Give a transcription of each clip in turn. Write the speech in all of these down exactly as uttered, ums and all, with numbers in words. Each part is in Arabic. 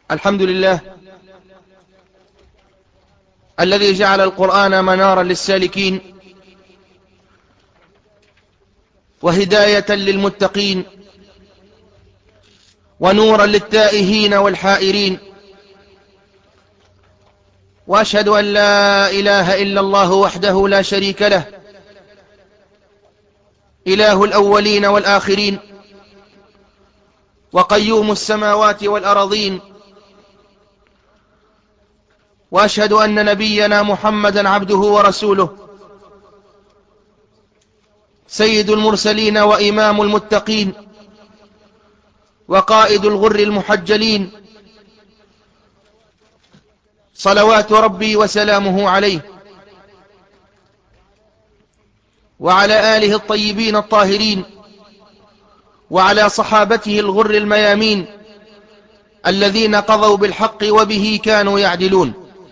الحمد لله الذي جعل القرآن منارا للسالكين وهداية للمتقين ونورا للتائهين والحائرين، وأشهد أن لا إله إلا الله وحده لا شريك له، إله الأولين والآخرين وقيوم السماوات والأرضين. وأشهد أن نبينا محمدا عبده ورسوله، سيد المرسلين وإمام المتقين وقائد الغر المحجلين، صلوات ربي وسلامه عليه وعلى آله الطيبين الطاهرين وعلى صحابته الغر الميامين الذين قضوا بالحق وبه كانوا يعدلون.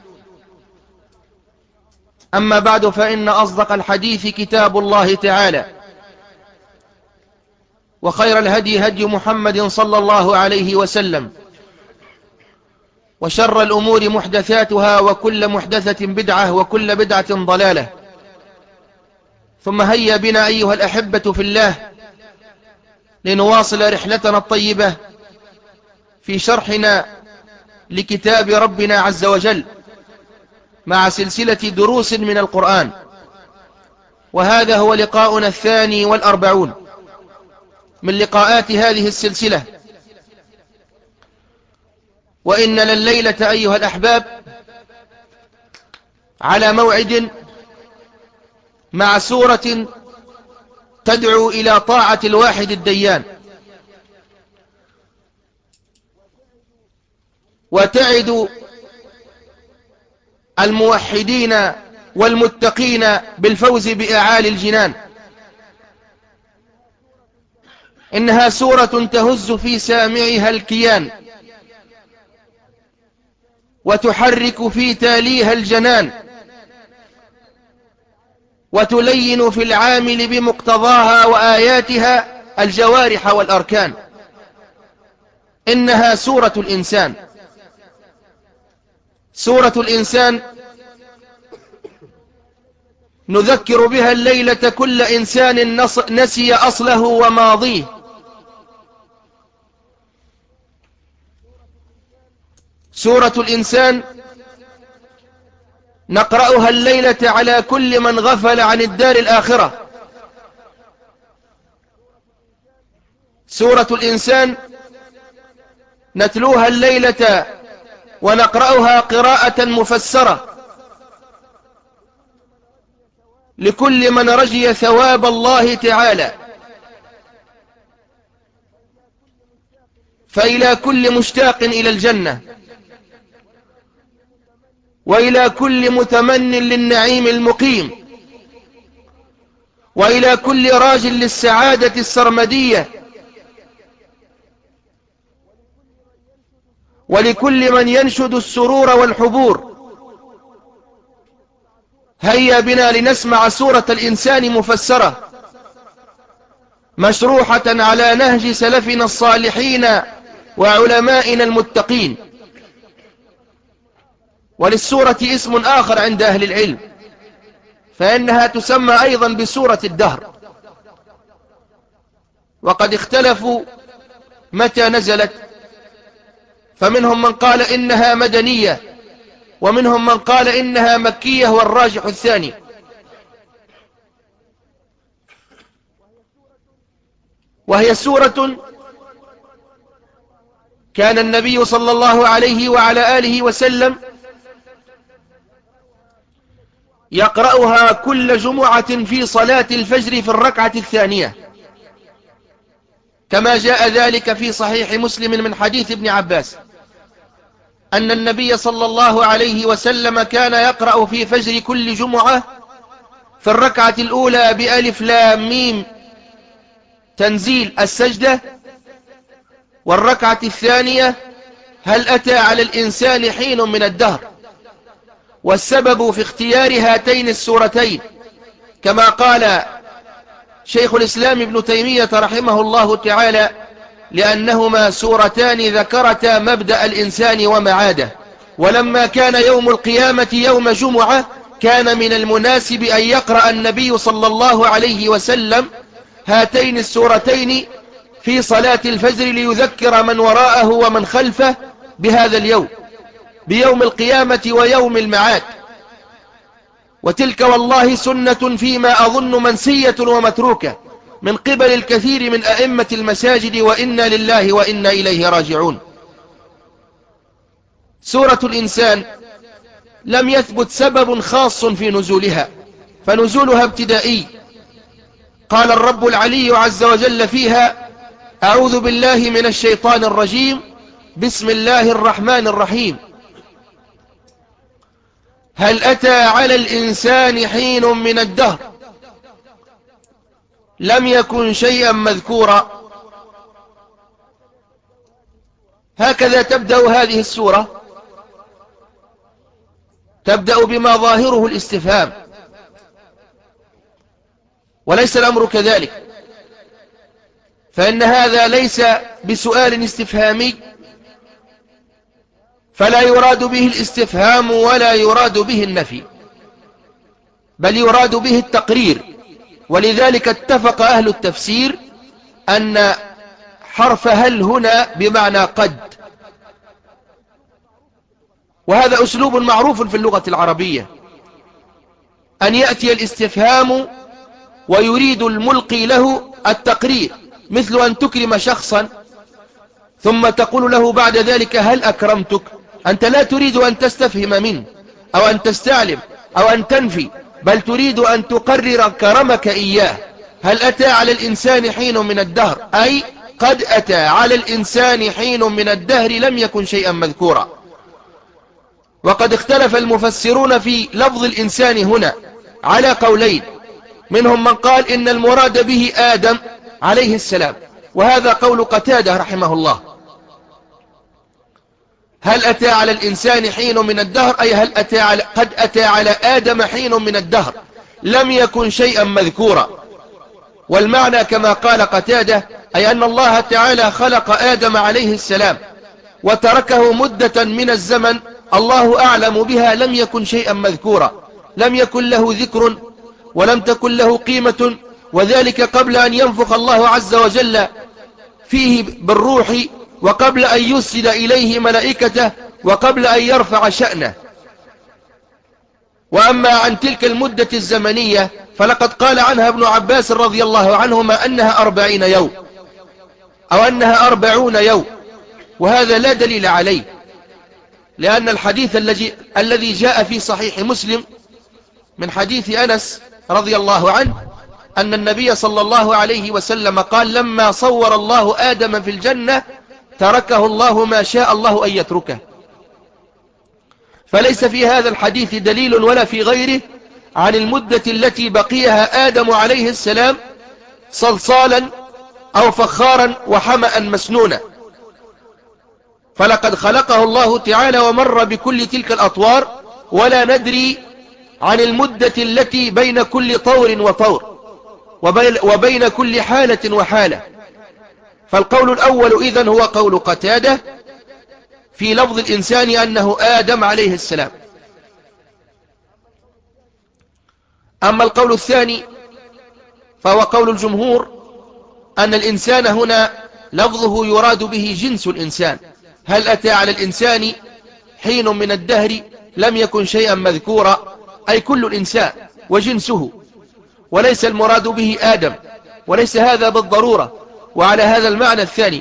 أما بعد، فإن أصدق الحديث كتاب الله تعالى، وخير الهدي هدي محمد صلى الله عليه وسلم، وشر الأمور محدثاتها، وكل محدثة بدعة، وكل بدعة ضلالة. ثم هيا بنا أيها الأحبة في الله لنواصل رحلتنا الطيبة في شرحنا لكتاب ربنا عز وجل مع سلسلة دروس من القرآن، وهذا هو لقاؤنا الثاني والأربعون من لقاءات هذه السلسلة. وإننا الليلة أيها الأحباب على موعد مع سورة تدعو إلى طاعة الواحد الديان، وتعد الموحدين والمتقين بالفوز بأعالي الجنان. إنها سورة تهز في سامعها الكيان، وتحرك في تاليها الجنان، وتلين في العامل بمقتضاها وآياتها الجوارح والأركان. إنها سورة الإنسان. سورة الإنسان نذكر بها الليلة كل إنسان نسي أصله وماضيه. سورة الإنسان نقرأها الليلة على كل من غفل عن الدار الآخرة. سورة الإنسان نتلوها الليلة ونقرأها قراءة مفسرة لكل من رجي ثواب الله تعالى. فإلى كل مشتاق إلى الجنة، وإلى كل متمن للنعيم المقيم، وإلى كل راج للسعادة السرمدية، ولكل من ينشد السرور والحبور. هيا بنا لنسمع سورة الإنسان مفسرة مشروحة على نهج سلفنا الصالحين وعلمائنا المتقين. وللسورة اسم آخر عند أهل العلم، فإنها تسمى أيضا بسورة الدهر، وقد اختلفوا متى نزلت، فمنهم من قال إنها مدنية، ومنهم من قال إنها مكية، والراجح الثاني. وهي سورة كان النبي صلى الله عليه وعلى آله وسلم يقرأها كل جمعة في صلاة الفجر في الركعة الثانية، كما جاء ذلك في صحيح مسلم من حديث ابن عباس أن النبي صلى الله عليه وسلم كان يقرأ في فجر كل جمعة في الركعة الأولى بألف لام ميم تنزيل السجدة، والركعة الثانية هل أتى على الإنسان حين من الدهر. والسبب في اختيار هاتين السورتين كما قال شيخ الإسلام ابن تيمية رحمه الله تعالى لأنهما سورتان ذكرتا مبدأ الإنسان ومعاده، ولما كان يوم القيامة يوم جمعة كان من المناسب أن يقرأ النبي صلى الله عليه وسلم هاتين السورتين في صلاة الفجر ليذكر من وراءه ومن خلفه بهذا اليوم، بيوم القيامة ويوم المعاد. وتلك والله سنة فيما أظن منسية ومتروكة من قبل الكثير من أئمة المساجد، وإنا لله وإنا إليه راجعون. سورة الإنسان لم يثبت سبب خاص في نزولها، فنزولها ابتدائي. قال الرب العلي عز وجل فيها: أعوذ بالله من الشيطان الرجيم، بسم الله الرحمن الرحيم. هل أتى على الإنسان حين من الدهر لم يكن شيئا مذكورا. هكذا تبدأ هذه السورة، تبدأ بما ظاهره الاستفهام، وليس الأمر كذلك، فإن هذا ليس بسؤال استفهامي، فلا يراد به الاستفهام ولا يراد به النفي، بل يراد به التقرير. ولذلك اتفق أهل التفسير أن حرف هل هنا بمعنى قد، وهذا أسلوب معروف في اللغة العربية، أن يأتي الاستفهام ويريد الملقي له التقرير، مثل أن تكرم شخصا ثم تقول له بعد ذلك هل أكرمتك. أنت لا تريد أن تستفهم منه أو أن تستعلم أو أن تنفي، بل تريد أن تقرر كرمك إياه. هل أتى على الإنسان حين من الدهر، أي قد أتى على الإنسان حين من الدهر لم يكن شيئا مذكورا. وقد اختلف المفسرون في لفظ الإنسان هنا على قولين، منهم من قال إن المراد به آدم عليه السلام، وهذا قول قتادة رحمه الله. هل أتى على الإنسان حين من الدهر، أي هل أتى على قد أتى على آدم حين من الدهر لم يكن شيئا مذكورا. والمعنى كما قال قتادة، أي أن الله تعالى خلق آدم عليه السلام وتركه مدة من الزمن الله أعلم بها لم يكن شيئا مذكورا، لم يكن له ذكر ولم تكن له قيمة، وذلك قبل أن ينفخ الله عز وجل فيه بالروح، وقبل أن يسجد إليه ملائكته، وقبل أن يرفع شأنه. وأما عن تلك المدة الزمنية فلقد قال عنها ابن عباس رضي الله عنهما أنها أربعين يوم أو أنها أربعون يوم، وهذا لا دليل عليه، لأن الحديث الذي جاء في صحيح مسلم من حديث أنس رضي الله عنه أن النبي صلى الله عليه وسلم قال: لما صور الله آدم في الجنة تركه الله ما شاء الله أن يتركه. فليس في هذا الحديث دليل ولا في غيره عن المدة التي بقيها آدم عليه السلام صلصالا أو فخارا وحمأ مسنونا، فلقد خلقه الله تعالى ومر بكل تلك الأطوار، ولا ندري عن المدة التي بين كل طور وطور وبين كل حالة وحالة. فالقول الأول إذن هو قول قتادة في لفظ الإنسان أنه آدم عليه السلام. أما القول الثاني فهو قول الجمهور أن الإنسان هنا لفظه يراد به جنس الإنسان. هل أتى على الإنسان حين من الدهر لم يكن شيئا مذكورا، أي كل الإنسان وجنسه، وليس المراد به آدم، وليس هذا بالضرورة. وعلى هذا المعنى الثاني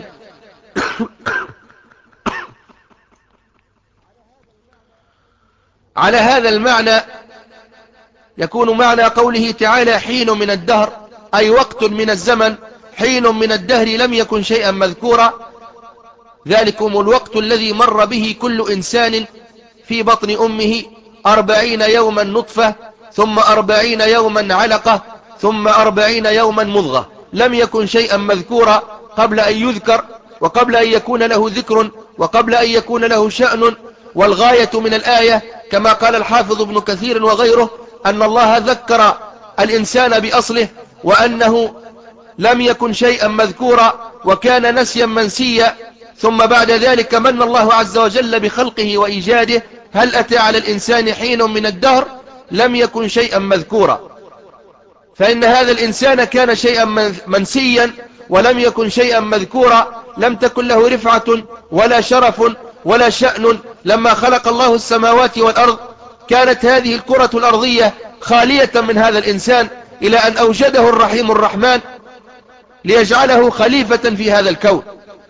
على هذا المعنى يكون معنى قوله تعالى حين من الدهر، أي وقت من الزمن، حين من الدهر لم يكن شيئا مذكورا، ذلكم الوقت الذي مر به كل إنسان في بطن أمه أربعين يوما نطفة، ثم أربعين يوما علقة، ثم أربعين يوما مضغة، لم يكن شيئا مذكورا قبل أن يذكر، وقبل أن يكون له ذكر، وقبل أن يكون له شأن. والغاية من الآية كما قال الحافظ ابن كثير وغيره أن الله ذكر الإنسان بأصله، وأنه لم يكن شيئا مذكورا وكان نسيا منسيا، ثم بعد ذلك من الله عز وجل بخلقه وإيجاده. هل أتى على الإنسان حين من الدهر لم يكن شيئا مذكورا، فإن هذا الإنسان كان شيئا منسيا ولم يكن شيئا مذكورا، لم تكن له رفعة ولا شرف ولا شأن. لما خلق الله السماوات والأرض كانت هذه الكرة الأرضية خالية من هذا الإنسان، إلى أن أوجده الرحيم الرحمن ليجعله خليفة في هذا الكون.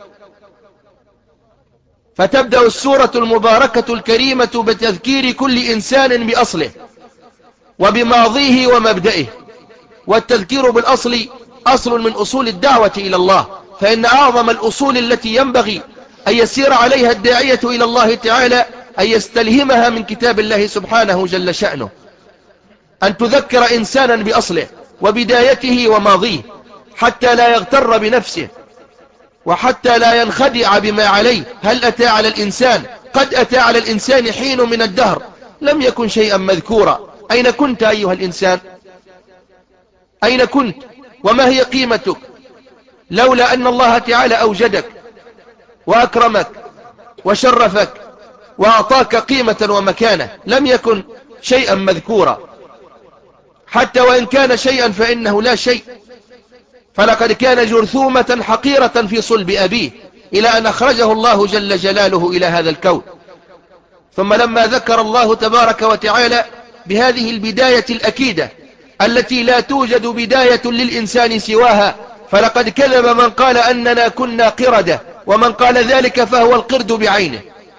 فتبدأ السورة المباركة الكريمة بتذكير كل إنسان بأصله وبماضيه ومبدئه، والتذكير بالأصل أصل من أصول الدعوة إلى الله، فإن أعظم الأصول التي ينبغي أن يسير عليها الداعية إلى الله تعالى أن يستلهمها من كتاب الله سبحانه جل شأنه، أن تذكر إنسانا بأصله وبدايته وماضيه، حتى لا يغتر بنفسه وحتى لا ينخدع بما عليه. هل أتى على الإنسان قد أتى على الإنسان حين من الدهر لم يكن شيئا مذكورا. أين كنت أيها الإنسان؟ أين كنت وما هي قيمتك لولا أن الله تعالى أوجدك وأكرمك وشرفك وأعطاك قيمة ومكانة؟ لم يكن شيئا مذكورا، حتى وإن كان شيئا فإنه لا شيء. فلقد كان جرثومة حقيرة في صلب أبيه إلى أن أخرجه الله جل جلاله إلى هذا الكون. ثم لما ذكر الله تبارك وتعالى بهذه البداية الأكيدة التي لا توجد بداية للإنسان سواها، فلقد كذب من قال أننا كنا قردة، ومن قال ذلك فهو القرد بعينه.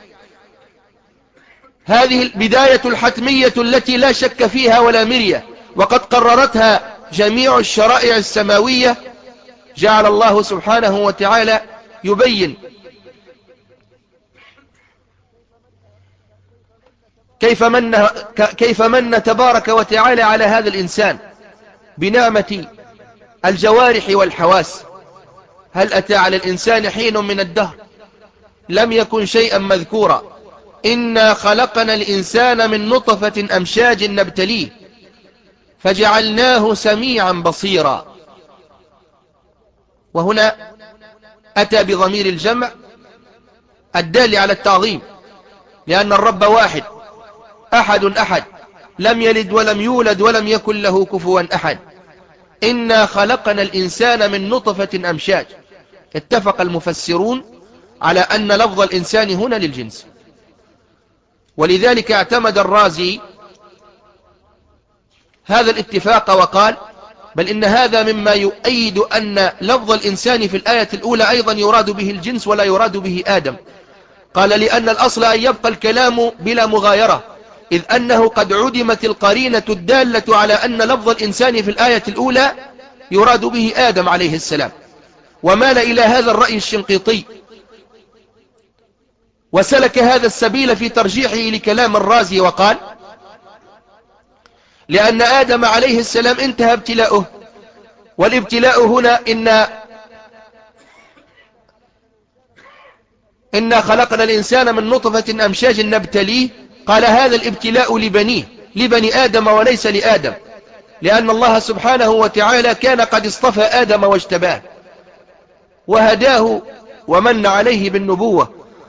هذه البداية الحتمية التي لا شك فيها ولا مرية، وقد قررتها جميع الشرائع السماوية، جعل الله سبحانه وتعالى يبين كيف من, كيف من تبارك وتعالى على هذا الإنسان بنعمة الجوارح والحواس. هل أتى على الإنسان حين من الدهر لم يكن شيئا مذكورا. إنا خلقنا الإنسان من نطفة أمشاج نبتليه فجعلناه سميعا بصيرا. وهنا أتى بضمير الجمع الدال على التعظيم، لأن الرب واحد أحد أحد، لم يلد ولم يولد ولم يكن له كفوا أحد. إنا خلقنا الإنسان من نطفة أمشاج. اتفق المفسرون على أن لفظ الإنسان هنا للجنس، ولذلك اعتمد الرازي هذا الاتفاق وقال بل إن هذا مما يؤيد أن لفظ الإنسان في الآية الأولى أيضا يراد به الجنس ولا يراد به آدم. قال لأن الأصل أن يبقى الكلام بلا مغايرة، إذ أنه قد عدمت القرينة الدالة على أن لفظ الإنسان في الآية الأولى يراد به آدم عليه السلام. ومال إلى هذا الرأي الشنقيطي، وسلك هذا السبيل في ترجيحه لكلام الرازي، وقال لأن آدم عليه السلام انتهى ابتلاؤه، والابتلاء هنا إن إنا خلقنا الإنسان من نطفة أمشاج نبتليه. قال هذا الابتلاء لبنيه لبني آدم وليس لآدم، لأن الله سبحانه وتعالى كان قد اصطفى آدم واجتباه وهداه ومن عليه بالنبوة.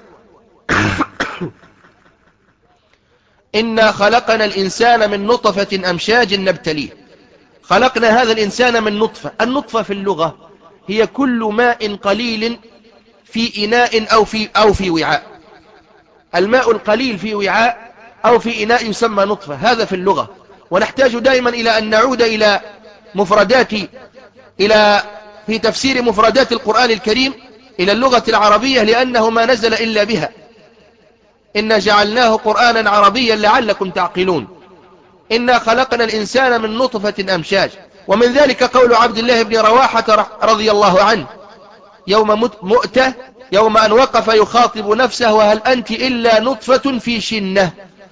إنا خلقنا الإنسان من نطفة أمشاج نبتليه. خلقنا هذا الإنسان من نطفة. النطفة في اللغة هي كل ماء قليل في إناء أو في, أو في وعاء. الماء القليل في وعاء أو في إناء يسمى نطفة، هذا في اللغة. ونحتاج دائما إلى أن نعود إلى مفردات إلى في تفسير مفردات القرآن الكريم إلى اللغة العربية، لأنه ما نزل إلا بها. إنا جعلناه قرآنا عربيا لعلكم تعقلون. إنا خلقنا الإنسان من نطفة أمشاج. ومن ذلك قول عبد الله بن رواحة رضي الله عنه يوم مؤتة، يوم أن وقف يخاطب نفسه وهل أنت إلا نطفة في شنة،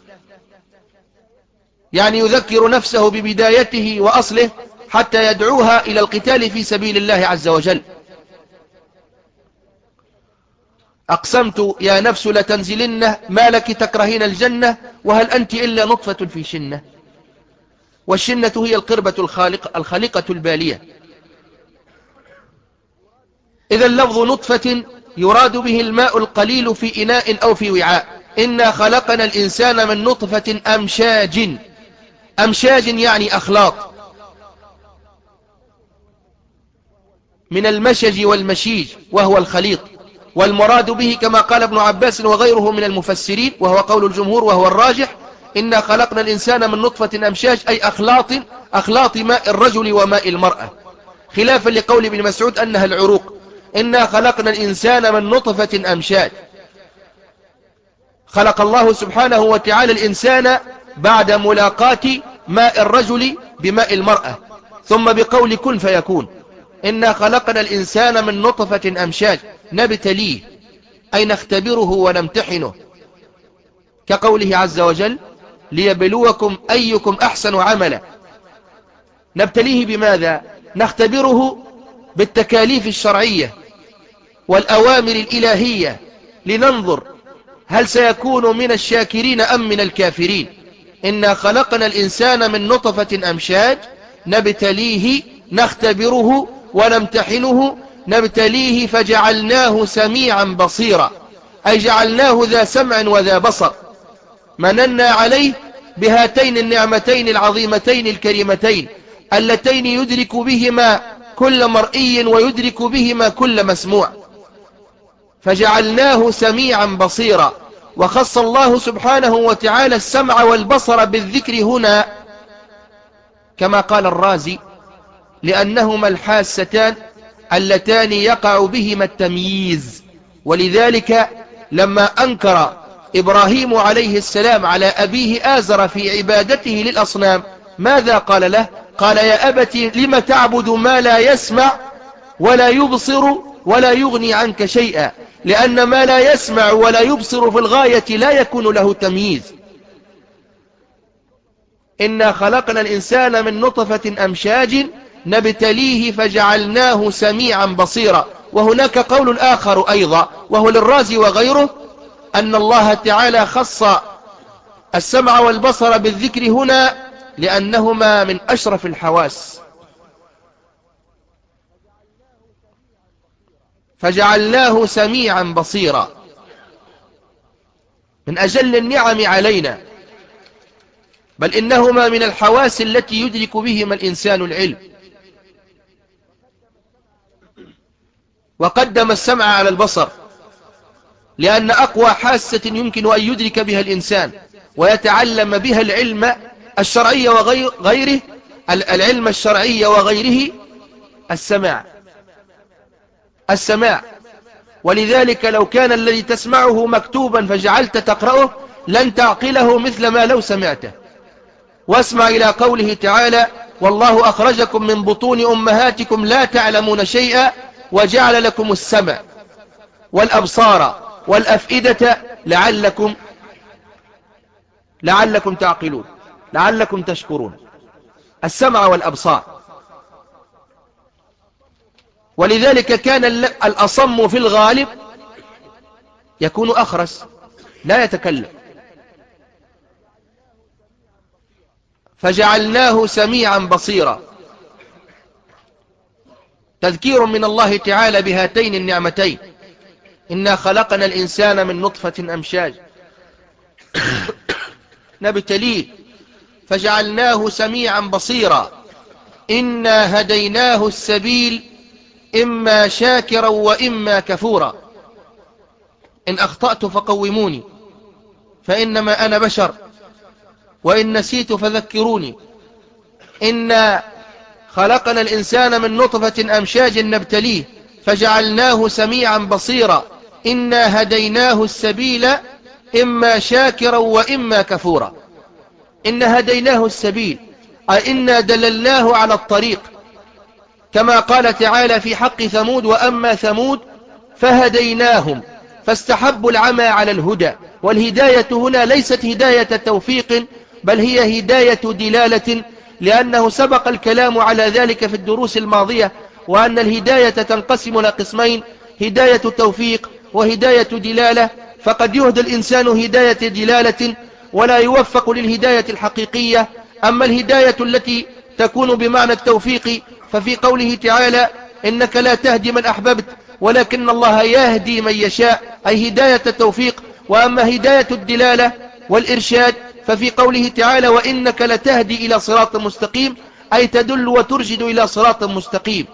يعني يذكر نفسه ببدايته وأصله حتى يدعوها إلى القتال في سبيل الله عز وجل. أقسمت يا نفس لتنزلن ما لك تكرهين الجنة وهل أنت إلا نطفة في شنة. والشنة هي القربة الخالق الخليقة البالية. إذا اللفظ نطفة يراد به الماء القليل في إناء أو في وعاء. إنا خلقنا الإنسان من نطفة أمشاج. أمشاج يعني أخلاط، من المشج والمشيج وهو الخليط، والمراد به كما قال ابن عباس وغيره من المفسرين وهو قول الجمهور وهو الراجح: إنا خلقنا الإنسان من نطفة أمشاج، أي أخلاط، أخلاط ماء الرجل وماء المرأة، خلافا لقول ابن مسعود أنها العروق. إنا خلقنا الإنسان من نطفة أمشاج. خلق الله سبحانه وتعالى الإنسان بعد ملاقاة ماء الرجل بماء المرأة، ثم بقول كن فيكون. إنا خلقنا الإنسان من نطفة أمشاج نبتليه، أي نختبره ونمتحنه، كقوله عز وجل: ليبلوكم أيكم أحسن عملا. نبتليه بماذا؟ نختبره بالتكاليف الشرعية والأوامر الإلهية، لننظر هل سيكون من الشاكرين أم من الكافرين. إنا خلقنا الإنسان من نطفة أمشاج نبتليه، نختبره ونمتحنه. نبتليه فجعلناه سميعا بصيرا، أي جعلناه ذا سمع وذا بصر، مننا عليه بهاتين النعمتين العظيمتين الكريمتين، اللتين يدرك بهما كل مرئي ويدرك بهما كل مسموع. فجعلناه سميعا بصيرا. وخص الله سبحانه وتعالى السمع والبصر بالذكر هنا كما قال الرازي: لأنهما الحاستان اللتان يقع بهما التمييز. ولذلك لما أنكر إبراهيم عليه السلام على أبيه آزر في عبادته للأصنام، ماذا قال له؟ قال: يا أبت لم تعبد ما لا يسمع ولا يبصر ولا يغني عنك شيئا، لأن ما لا يسمع ولا يبصر في الغاية لا يكون له تمييز. إنا خلقنا الإنسان من نطفة أمشاج نبتليه فجعلناه سميعا بصيرا. وهناك قول آخر أيضا وهو للرازي وغيره، أن الله تعالى خص السمع والبصر بالذكر هنا لأنهما من أشرف الحواس. فجعلناه سميعا بصيرا، من أجل النعم علينا، بل إنهما من الحواس التي يدرك بهما الإنسان العلم. وقدم السمع على البصر لأن أقوى حاسة يمكن أن يدرك بها الإنسان ويتعلم بها العلم الشرعي وغيره، العلم الشرعي وغيره، السماع السماع ولذلك لو كان الذي تسمعه مكتوبا فجعلت تقرأه لن تعقله مثل ما لو سمعته. واسمع إلى قوله تعالى: والله أخرجكم من بطون أمهاتكم لا تعلمون شيئا وجعل لكم السمع والأبصار والأفئدة لعلكم لعلكم تعقلون، لعلكم تشكرون. السمع والأبصار. ولذلك كان الأصم في الغالب يكون أخرس لا يتكلم. فجعلناه سميعا بصيرا، تذكير من الله تعالى بهاتين النعمتين: إنا خلقنا الإنسان من نطفة أمشاج نبتليه فجعلناه سميعا بصيرا. إنا هديناه السبيل إما شاكرا وإما كفورا. إن أخطأت فقوموني فإنما أنا بشر، وإن نسيت فذكروني. إنا خلقنا الإنسان من نطفة أمشاج نبتليه فجعلناه سميعا بصيرا. إنا هديناه السبيل إما شاكرا وإما كفورا. إن هديناه السبيل أي إنا دللناه على الطريق، كما قال تعالى في حق ثمود: وأما ثمود فهديناهم فاستحبوا العمى على الهدى. والهداية هنا ليست هداية توفيق بل هي هداية دلالة، لأنه سبق الكلام على ذلك في الدروس الماضية، وأن الهداية تنقسم إلى قسمين: هداية توفيق وهداية دلالة. فقد يهدى الإنسان هداية دلالة ولا يوفق للهداية الحقيقية. أما الهداية التي تكون بمعنى التوفيق ففي قوله تعالى: إنك لا تهدي من أحببت ولكن الله يهدي من يشاء، أي هداية التوفيق. وأما هداية الدلالة والإرشاد ففي قوله تعالى وإنك لتهدي إلى صراط مستقيم، أي تدل وترشد إلى صراط مستقيم.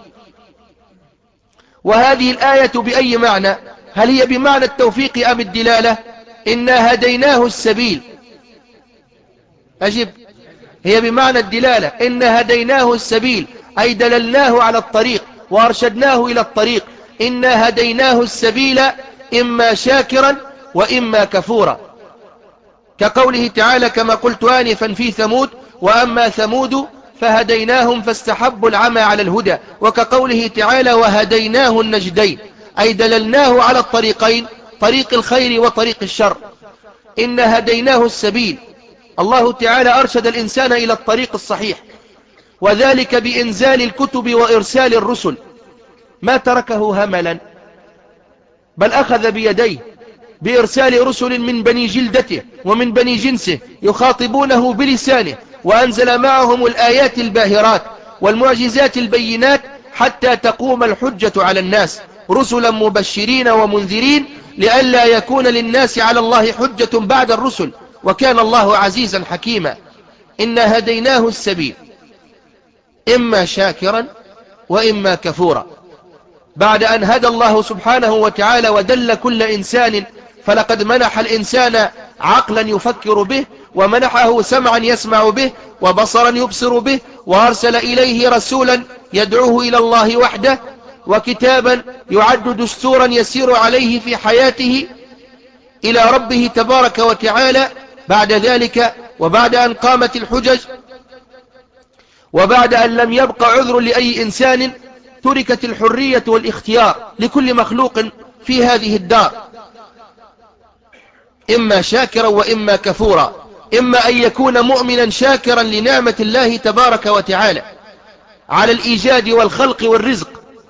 وهذه الآية بأي معنى؟ هل هي بمعنى التوفيق أم الدلالة؟ إنا هديناه السبيل، أجب، هي بمعنى الدلالة. إنا هديناه السبيل أي دللناه على الطريق وأرشدناه إلى الطريق. إنا هديناه السبيل إما شاكرا وإما كفورا، كقوله تعالى كما قلت آنفا في ثمود وأما ثمود فهديناهم فاستحبوا العمى على الهدى، وكقوله تعالى وهديناه النجدين أي دللناه على الطريقين، طريق الخير وطريق الشر. إن هديناه السبيل، الله تعالى أرشد الإنسان إلى الطريق الصحيح، وذلك بإنزال الكتب وإرسال الرسل، ما تركه هملا بل أخذ بيديه بإرسال رسل من بني جلدته ومن بني جنسه يخاطبونه بلسانه، وأنزل معهم الآيات الباهرات والمعجزات البينات حتى تقوم الحجة على الناس، رسلا مبشرين ومنذرين لئلا يكون للناس على الله حجة بعد الرسل، وكان الله عزيزا حكيما. إنا هديناه السبيل إما شاكرا وإما كفورا. بعد أن هدى الله سبحانه وتعالى ودل كل إنسان، فلقد منح الإنسان عقلا يفكر به، ومنحه سمعا يسمع به، وبصرا يبصر به، وأرسل إليه رسولا يدعوه إلى الله وحده، وكتابا يعد دستورا يسير عليه في حياته إلى ربه تبارك وتعالى. بعد ذلك وبعد أن قامت الحجج، وبعد أن لم يبق عذر لأي إنسان، تركت الحرية والاختيار لكل مخلوق في هذه الدار، إما شاكرا وإما كفورا. إما أن يكون مؤمنا شاكرا لنعمة الله تبارك وتعالى على الإيجاد والخلق والرزق،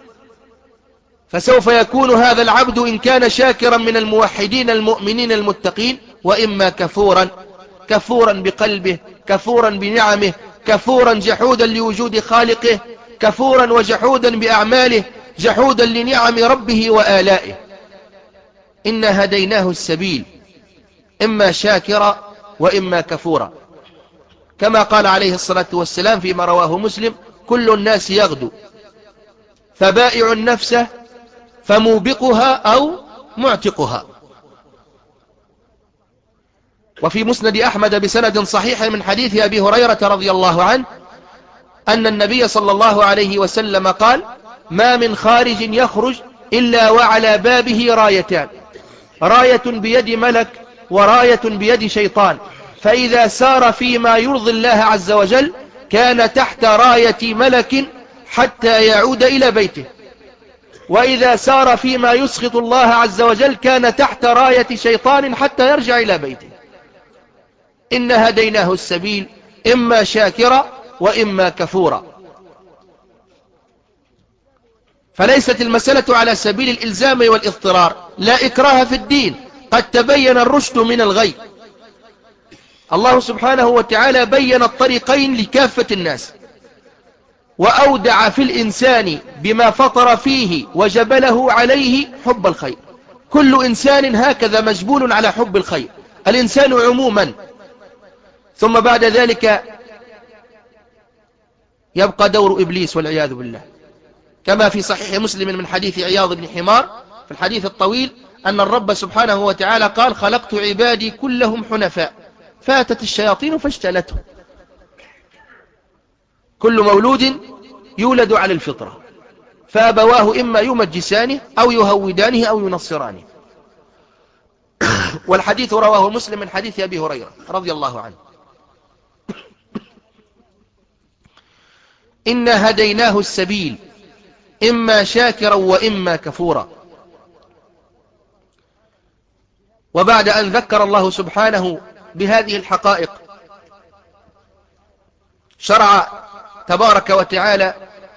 فسوف يكون هذا العبد إن كان شاكرا من الموحدين المؤمنين المتقين، وإما كفورا، كفورا بقلبه، كفورا بنعمه، كفورا جحودا لوجود خالقه، كفورا وجحودا بأعماله، جحودا لنعم ربه وآلائه. إنا هديناه السبيل إما شاكرا وإما كفورا، كما قال عليه الصلاة والسلام فيما رواه مسلم كل الناس يغدو فبائع نفسه فموبقها أو معتقها. وفي مسند أحمد بسند صحيح من حديث أبي هريرة رضي الله عنه أن النبي صلى الله عليه وسلم قال ما من خارج يخرج إلا وعلى بابه رايتان، راية بيد ملك وراية بيد شيطان، فإذا سار فيما يرضي الله عز وجل كان تحت راية ملك حتى يعود إلى بيته، وإذا سار فيما يسخط الله عز وجل كان تحت راية شيطان حتى يرجع إلى بيته. إن هديناه السبيل إما شاكرا وإما كفورا. فليست المسألة على سبيل الإلزام والاضطرار، لا إكراه في الدين، قد تبين الرشد من الغي. الله سبحانه وتعالى بين الطريقين لكافة الناس، وأودع في الإنسان بما فطر فيه وجبله عليه حب الخير. كل إنسان هكذا مجبول على حب الخير، الإنسان عموما. ثم بعد ذلك يبقى دور إبليس والعياذ بالله، كما في صحيح مسلم من حديث عياض بن حمار في الحديث الطويل أن الرب سبحانه وتعالى قال خلقت عبادي كلهم حنفاء فاتت الشياطين فاجتالتهم. كل مولود يولد على الفطرة، فأبواه إما يمجسانه أو يهودانه أو ينصرانه. والحديث رواه مسلم من حديث أبي هريرة رضي الله عنه. إنا هديناه السبيل إما شاكرا وإما كفورا. وبعد أن ذكر الله سبحانه بهذه الحقائق شرع تبارك وتعالى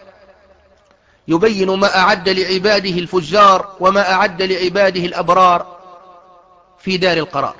يبين ما أعد لعباده الفجار وما أعد لعباده الأبرار في دار القرار،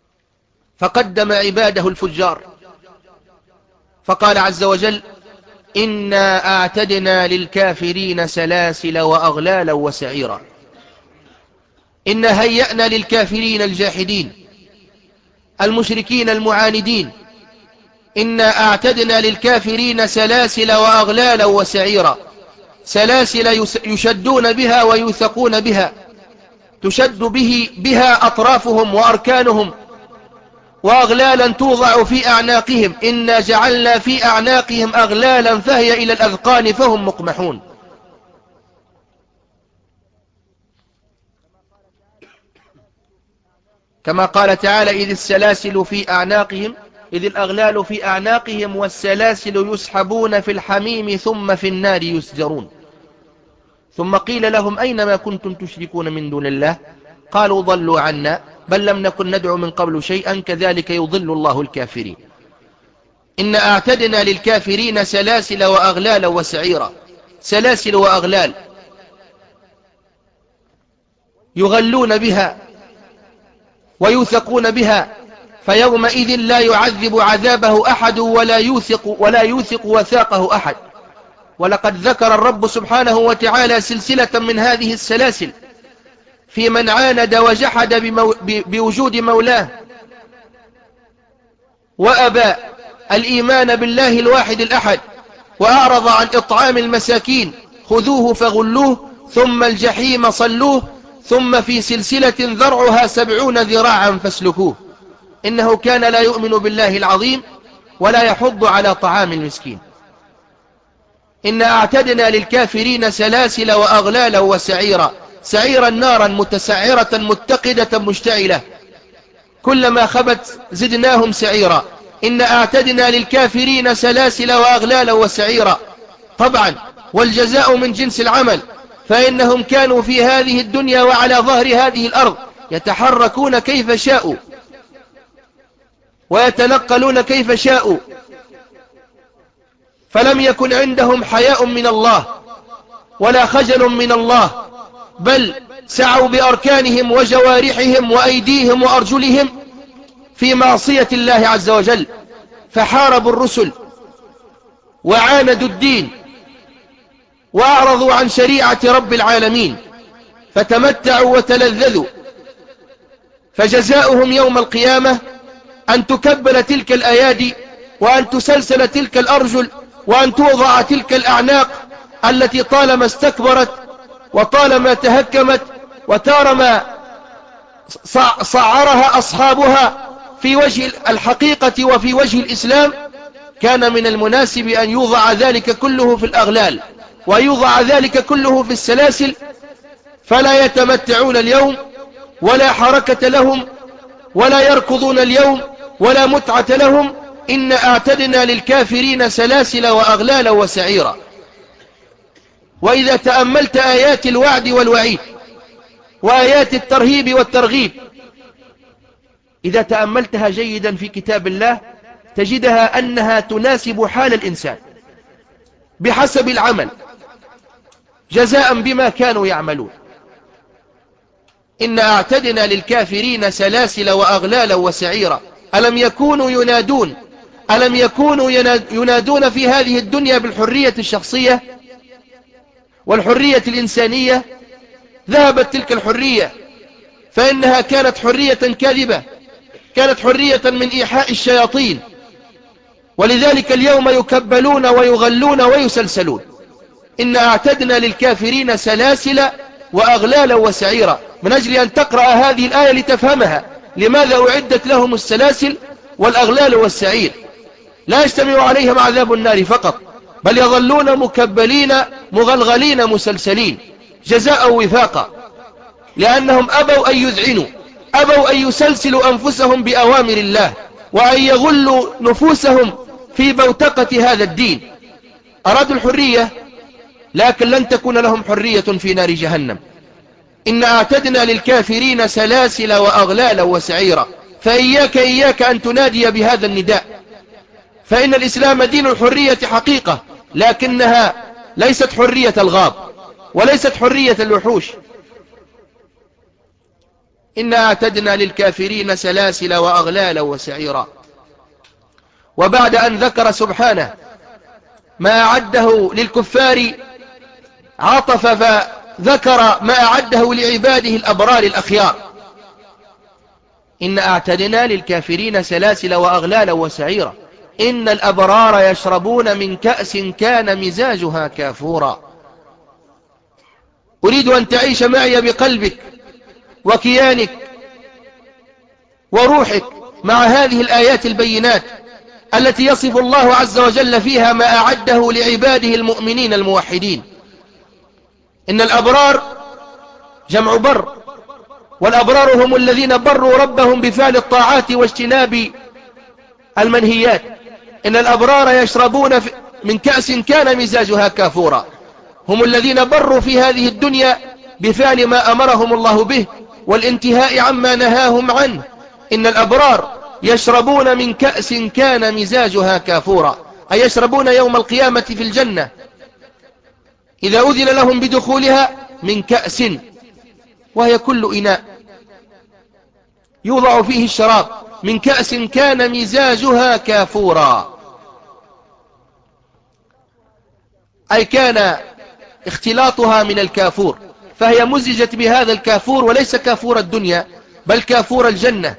فقدم عباده الفجار فقال عز وجل إنا أعتدنا للكافرين سلاسل وأغلالا وسعيرا. إنا هيأنا للكافرين الجاحدين المشركين المعاندين، إنا أعتدنا للكافرين سلاسل وأغلالا وسعيرا. سلاسل يشدون بها ويوثقون بها، تشد به بها أطرافهم وأركانهم، وأغلالا توضع في أعناقهم. إنا جعلنا في أعناقهم أغلالا فهي إلى الأذقان فهم مقمحون. كما قال تعالى: إذ السلاسل في أعناقهم، إذ الأغلال في أعناقهم والسلاسل يسحبون في الحميم ثم في النار يسجرون. ثم قيل لهم: أين ما كنتم تشركون من دون الله؟ قالوا: ضلوا عنا بل لم نكن ندعو من قبل شيئا كذلك يضل الله الكافرين. إن أعتدنا للكافرين سلاسل وأغلالا وسعيرا. سلاسل وأغلال يغلون بها ويوثقون بها، فيومئذ لا يعذب عذابه أحد ولا يوثق, ولا يوثق وثاقه أحد. ولقد ذكر الرب سبحانه وتعالى سلسلة من هذه السلاسل في من عاند وجحد بمو بوجود مولاه وأبى الإيمان بالله الواحد الأحد، وأعرض عن إطعام المساكين. خذوه فغلوه ثم الجحيم صلوه ثم في سلسلة ذرعها سبعون ذراعا فاسلكوه إنه كان لا يؤمن بالله العظيم ولا يحض على طعام المسكين. إن أعتدنا للكافرين سلاسل وأغلالا وسعيرا. سعيرا نارا متسعرة متقدة مشتعلة، كلما خبت زدناهم سعيرا. إن أعتدنا للكافرين سلاسل وأغلالا وسعيرا. طبعا والجزاء من جنس العمل، فإنهم كانوا في هذه الدنيا وعلى ظهر هذه الأرض يتحركون كيف شاءوا ويتنقلون كيف شاءوا، فلم يكن عندهم حياء من الله ولا خجل من الله، بل سعوا بأركانهم وجوارحهم وأيديهم وأرجلهم في معصية الله عز وجل، فحاربوا الرسل وعاندوا الدين وأعرضوا عن شريعة رب العالمين، فتمتعوا وتلذذوا. فجزاؤهم يوم القيامة أن تكبل تلك الأيادي وأن تسلسل تلك الأرجل وأن توضع تلك الأعناق التي طالما استكبرت وطالما تهكمت وتارما صعرها أصحابها في وجه الحقيقة وفي وجه الإسلام. كان من المناسب أن يوضع ذلك كله في الأغلال ويوضع ذلك كله في السلاسل، فلا يتمتعون اليوم ولا حركة لهم ولا يركضون اليوم ولا متعة لهم. إن أعتدنا للكافرين سلاسل وأغلالا وسعيرا. وإذا تأملت آيات الوعد والوعيد وآيات الترهيب والترغيب، إذا تأملتها جيدا في كتاب الله تجدها أنها تناسب حال الإنسان بحسب العمل جزاء بما كانوا يعملون. إن أعتدنا للكافرين سلاسل وأغلالا وسعيرا. ألم يكونوا ينادون ألم يكونوا ينادون في هذه الدنيا بالحرية الشخصية والحرية الإنسانية؟ ذهبت تلك الحرية، فإنها كانت حرية كاذبة، كانت حرية من إيحاء الشياطين، ولذلك اليوم يكبلون ويغلون ويسلسلون. إن أعتدنا للكافرين سلاسل وأغلالا وسعيرا، من أجل أن تقرأ هذه الآية لتفهمها، لماذا أعدت لهم السلاسل والأغلال والسعير. لا يجتمع عليهم عذاب النار فقط، بل يظلون مكبلين مغلغلين مسلسلين جزاء وفاقا، لأنهم أبوا أن يذعنوا، أبوا أن يسلسلوا أنفسهم بأوامر الله وأن يغلوا نفوسهم في بوتقة هذا الدين. أرادوا الحرية لكن لن تكون لهم حرية في نار جهنم. إن أعتدنا للكافرين سلاسل وأغلالا وسعيرا. فإياك إياك أن تنادي بهذا النداء، فإن الإسلام دين الحرية حقيقة، لكنها ليست حرية الغاب وليست حرية الوحوش. إن أعتدنا للكافرين سلاسل وأغلالا وسعيرا. وبعد أن ذكر سبحانه ما أعده للكفار، عطف فذكر ما أعده لعباده الأبرار الأخيار. إن أعتدنا للكافرين سلاسل وأغلالا وسعيرا إن الأبرار يشربون من كأس كان مزاجها كافورا. أريد أن تعيش معي بقلبك وكيانك وروحك مع هذه الآيات البينات التي يصف الله عز وجل فيها ما أعده لعباده المؤمنين الموحدين. إن الأبرار جمع بر، والأبرار هم الذين بروا ربهم بفعل الطاعات واجتناب المنهيات. إن الأبرار يشربون من كأس كان مزاجها كافورا، هم الذين بروا في هذه الدنيا بفعل ما أمرهم الله به والانتهاء عما نهاهم عنه. إن الأبرار يشربون من كأس كان مزاجها كافورا، أي يشربون يوم القيامة في الجنة إذا أذن لهم بدخولها من كأس، وهي كل إناء يوضع فيه الشراب، من كأس كان مزاجها كافورا، أي كان اختلاطها من الكافور، فهي مزجت بهذا الكافور، وليس كافور الدنيا بل كافور الجنة.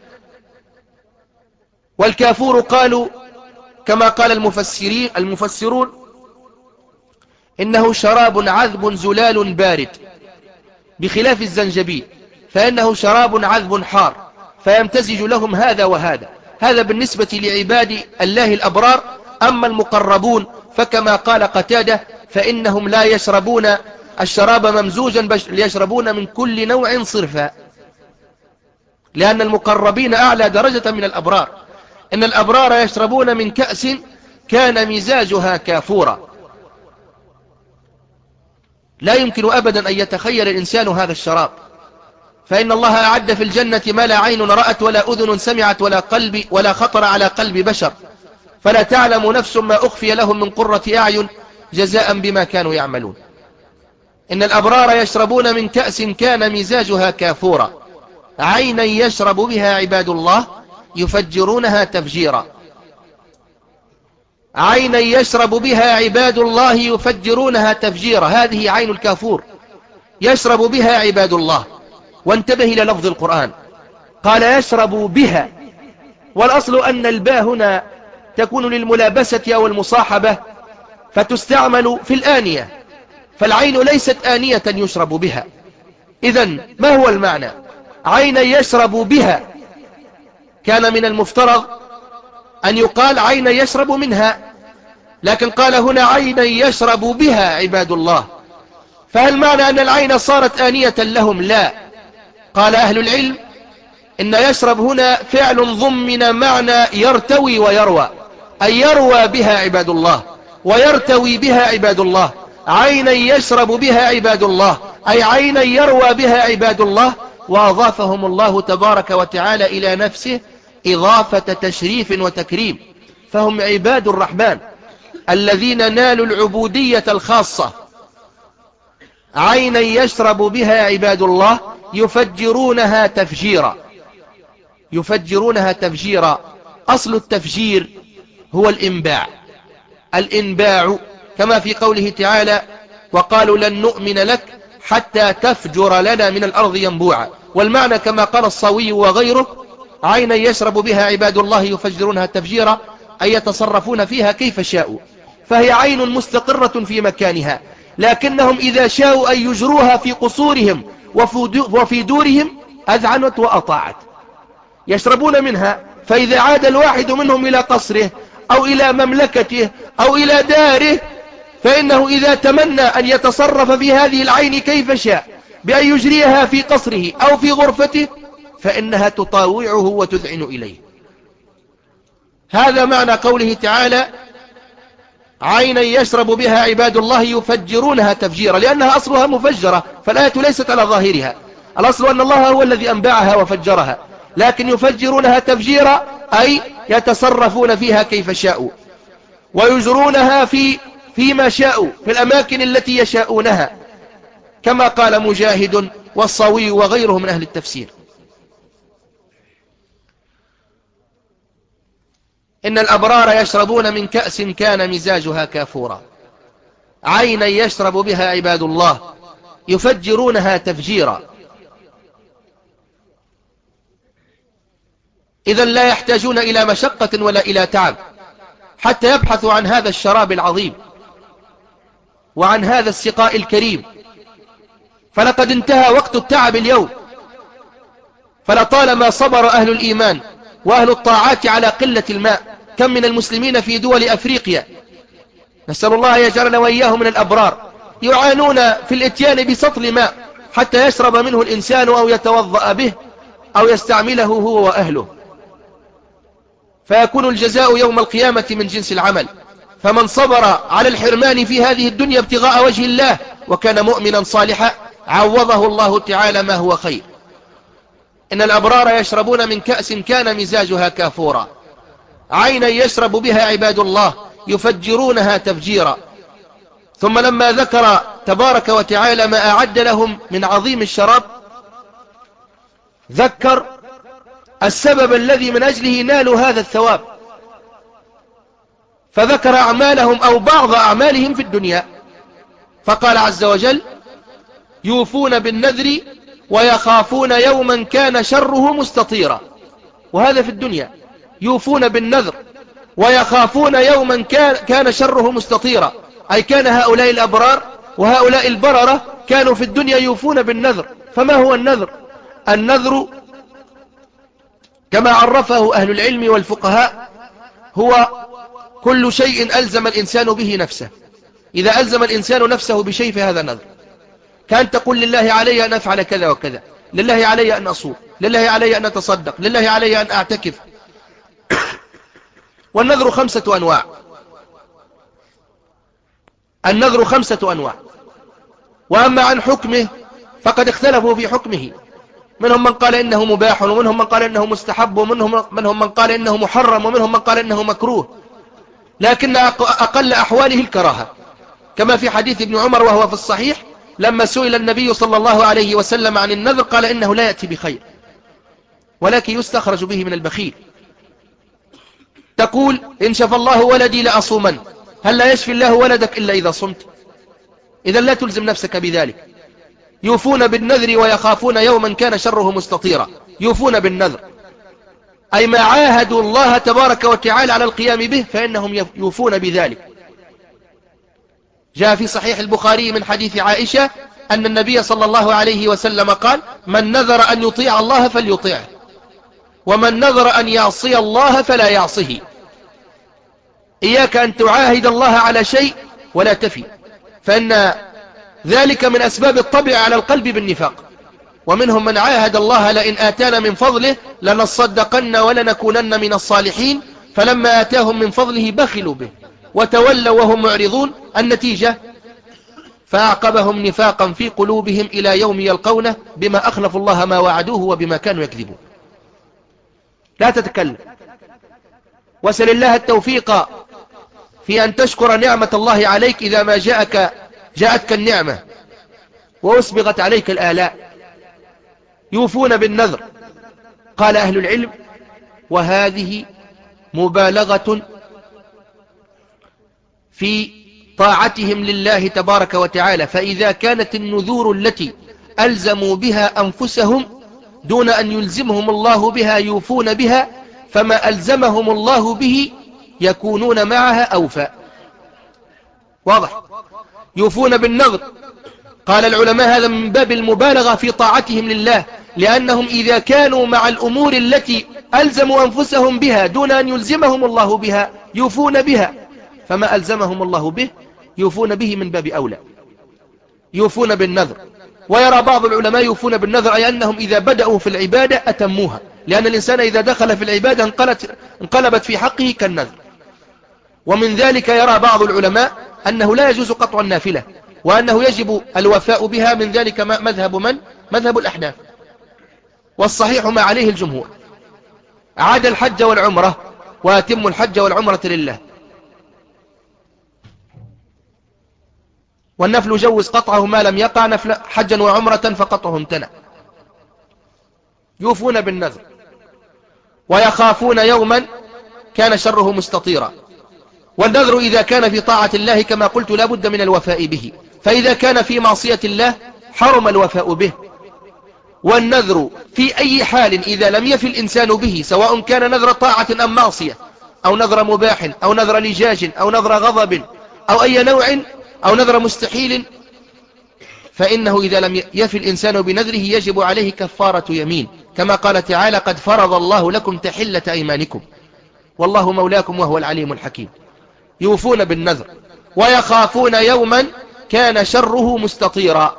والكافور قالوا كما قال المفسرين المفسرون إنه شراب عذب زلال بارد، بخلاف الزنجبيل فإنه شراب عذب حار، فيمتزج لهم هذا وهذا. هذا بالنسبة لعباد الله الأبرار. أما المقربون فكما قال قتادة فإنهم لا يشربون الشراب ممزوجا بل يشربون من كل نوع صرفا، لأن المقربين أعلى درجة من الأبرار. إن الأبرار يشربون من كأس كان مزاجها كافورا. لا يمكن أبدا أن يتخيل الإنسان هذا الشراب، فإن الله أعد في الجنة ما لا عين رأت ولا أذن سمعت ولا قلب ولا خطر على قلب بشر، فلا تعلم نفس ما أخفي لهم من قرة أعين جزاء بما كانوا يعملون. إن الأبرار يشربون من كأس كان مزاجها كافورا، عينا يشرب بها عباد الله يفجرونها تفجيرا. عينا يشرب بها عباد الله يفجرونها تفجيرا، هذه عين الكافور يشرب بها عباد الله. وانتبه إلى لفظ القرآن، قال يشرب بها، والأصل أن الباء هنا تكون للملابسة أو المصاحبة فتستعمل في الآنية، فالعين ليست آنية يشرب بها. إذن ما هو المعنى؟ عينا يشرب بها، كان من المفترض أن يقال عينا يشرب منها، لكن قال هنا عينا يشرب بها عباد الله. فهل معنى أن العين صارت آنية لهم؟ لا. قال أهل العلم إن يشرب هنا فعل ضمن معنى يرتوي ويروى، أي يروى بها عباد الله ويرتوي بها عباد الله. عينا يشرب بها عباد الله أي عينا يروى بها عباد الله. وأضافهم الله تبارك وتعالى إلى نفسه إضافة تشريف وتكريم، فهم عباد الرحمن الذين نالوا العبودية الخاصة. عينا يشرب بها عباد الله يفجرونها تفجيرا، يفجرونها تفجيرا. أصل التفجير هو الإنباع، الإنباع كما في قوله تعالى وقالوا لن نؤمن لك حتى تفجر لنا من الأرض ينبوعا. والمعنى كما قال الصاوي وغيره عينا يشرب بها عباد الله يفجرونها تفجيرا، أي يتصرفون فيها كيف شاءوا، فهي عين مستقرة في مكانها، لكنهم إذا شاءوا أن يجروها في قصورهم وفي دورهم أذعنت وأطاعت، يشربون منها. فإذا عاد الواحد منهم إلى قصره أو إلى مملكته أو إلى داره فإنه إذا تمنى أن يتصرف في هذه العين كيف شاء بأن يجريها في قصره أو في غرفته فإنها تطاوعه وتذعن إليه. هذا معنى قوله تعالى عينا يشرب بها عباد الله يفجرونها تفجيرا، لأنها أصلها مفجرة، فالآية ليست على ظاهرها. الأصل أن الله هو الذي أنبعها وفجرها، لكن يفجرونها تفجيرا أي يتصرفون فيها كيف شاءوا ويجرونها في فيما شاءوا في الأماكن التي يشاءونها، كما قال مجاهد والصاوي وغيره من أهل التفسير. إن الأبرار يشربون من كأس كان مزاجها كافورا عينا يشرب بها عباد الله يفجرونها تفجيرا. إذا لا يحتاجون إلى مشقة ولا إلى تعب حتى يبحثوا عن هذا الشراب العظيم وعن هذا السقاء الكريم. فلقد انتهى وقت التعب اليوم، فلطالما صبر أهل الإيمان وأهل الطاعات على قلة الماء. كم من المسلمين في دول أفريقيا، نسأل الله يجعلنا وإياهم من الأبرار، يعانون في الاتيان بسطل ماء حتى يشرب منه الإنسان أو يتوضأ به أو يستعمله هو وأهله، فيكون الجزاء يوم القيامة من جنس العمل. فمن صبر على الحرمان في هذه الدنيا ابتغاء وجه الله وكان مؤمنا صالحا عوضه الله تعالى ما هو خير. إن الأبرار يشربون من كأس كان مزاجها كافورا عينا يشرب بها عباد الله يفجرونها تفجيرا. ثم لما ذكر تبارك وتعالى ما أعد لهم من عظيم الشراب ذكر السبب الذي من أجله نالوا هذا الثواب، فذكر أعمالهم أو بعض أعمالهم في الدنيا، فقال عز وجل يوفون بالنذر ويخافون يوما كان شره مستطيرا. وهذا في الدنيا، يوفون بالنذر ويخافون يوما كان شره مستطيرا، أي كان هؤلاء الأبرار وهؤلاء البررة كانوا في الدنيا يوفون بالنذر. فما هو النذر؟ النذر كما عرفه أهل العلم والفقهاء هو كل شيء ألزم الإنسان به نفسه. إذا ألزم الإنسان نفسه بشيء فهذا نذر، كان تقول لله علي أن أفعل كذا وكذا، لله علي أن أصوم، لله علي أن أتصدق، لله علي أن أعتكف. والنذر خمسة أنواع، النذر خمسة أنواع. وأما عن حكمه فقد اختلفوا في حكمه، منهم من قال إنه مباح، ومنهم من قال إنه مستحب، ومنهم منهم من قال إنه محرم، ومنهم من قال إنه مكروه، لكن أقل أحواله الكراهة، كما في حديث ابن عمر وهو في الصحيح لما سئل النبي صلى الله عليه وسلم عن النذر قال إنه لا يأتي بخير ولكن يستخرج به من البخيل. تقول إن شفى الله ولدي لأصومن، هل لا يشفي الله ولدك إلا إذا صمت؟ إذا لا تلزم نفسك بذلك. يوفون بالنذر ويخافون يوما كان شره مستطيرا، يوفون بالنذر أي ما عاهدوا الله تبارك وتعالى على القيام به فإنهم يوفون بذلك. جاء في صحيح البخاري من حديث عائشة أن النبي صلى الله عليه وسلم قال من نذر أن يطيع الله فليطيعه، ومن نذر أن يعصي الله فلا يعصه. إياك أن تعاهد الله على شيء ولا تفي، فإن ذلك من أسباب الطبع على القلب بالنفاق. ومنهم من عاهد الله لئن آتانا من فضله لنصدقن ولنكونن من الصالحين، فلما آتاهم من فضله بخلوا به وتولوا وهم معرضون. النتيجة فأعقبهم نفاقا في قلوبهم إلى يوم يلقونه بما أخلفوا الله ما وعدوه وبما كانوا يكذبون. لا تتكلم، وسل الله التوفيق في أن تشكر نعمة الله عليك إذا ما جاءك جاءتك النعمة وأسبغت عليك الآلاء. يوفون بالنذر. قال أهل العلم وهذه مبالغة في طاعتهم لله تبارك وتعالى، فإذا كانت النذور التي ألزموا بها أنفسهم دون أن يلزمهم الله بها يوفون بها، فما ألزمهم الله به يكونون معها أوفى. واضح؟ يوفون بالنذر. قال العلماء هذا من باب المبالغة في طاعتهم لله، لأنهم إذا كانوا مع الأمور التي ألزموا أنفسهم بها دون أن يلزمهم الله بها يوفون بها، فما ألزمهم الله به يوفون به من باب أولى. يوفون بالنذر. ويرى بعض العلماء يوفون بالنذر أي أنهم إذا بدأوا في العبادة أتموها، لأن الإنسان إذا دخل في العبادة انقلت انقلبت في حقه كالنذر. ومن ذلك يرى بعض العلماء أنه لا يجوز قطع النافلة، وأنه يجب الوفاء بها. من ذلك مذهب من؟ مذهب الأحناف. والصحيح ما عليه الجمهور. عاد الحج والعمرة وأتم الحج والعمرة لله. والنفل جوز قطعه ما لم يقع نفل حجا وعمرة فقطعه امتنع. يوفون بالنذر. ويخافون يوما كان شره مستطيرا. والنذر إذا كان في طاعة الله كما قلت لا بد من الوفاء به، فإذا كان في معصية الله حرم الوفاء به. والنذر في أي حال إذا لم يفي الإنسان به، سواء كان نذر طاعة أم معصية، أو نذر مباح، أو نذر لجاج، أو نذر غضب، أو أي نوع، أو نذر مستحيل، فإنه إذا لم يفي الإنسان بنذره يجب عليه كفارة يمين، كما قال تعالى: قد فرض الله لكم تحلة أيمانكم والله مولاكم وهو العليم الحكيم. يوفون بالنذر ويخافون يوما كان شره مستطيرا.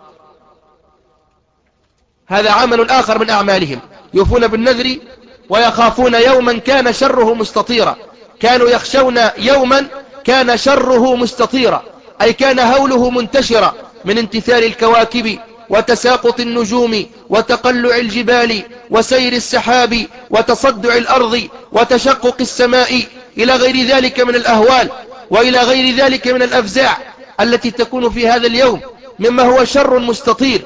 هذا عمل آخر من أعمالهم، يوفون بالنذر ويخافون يوما كان شره مستطيرا. كانوا يخشون يوما كان شره مستطيرا، أي كان هوله منتشرا من انتثار الكواكب وتساقط النجوم وتقلع الجبال وسير السحاب وتصدع الأرض وتشقق السماء إلى غير ذلك من الأهوال، وإلى غير ذلك من الأفزاع التي تكون في هذا اليوم مما هو شر مستطير.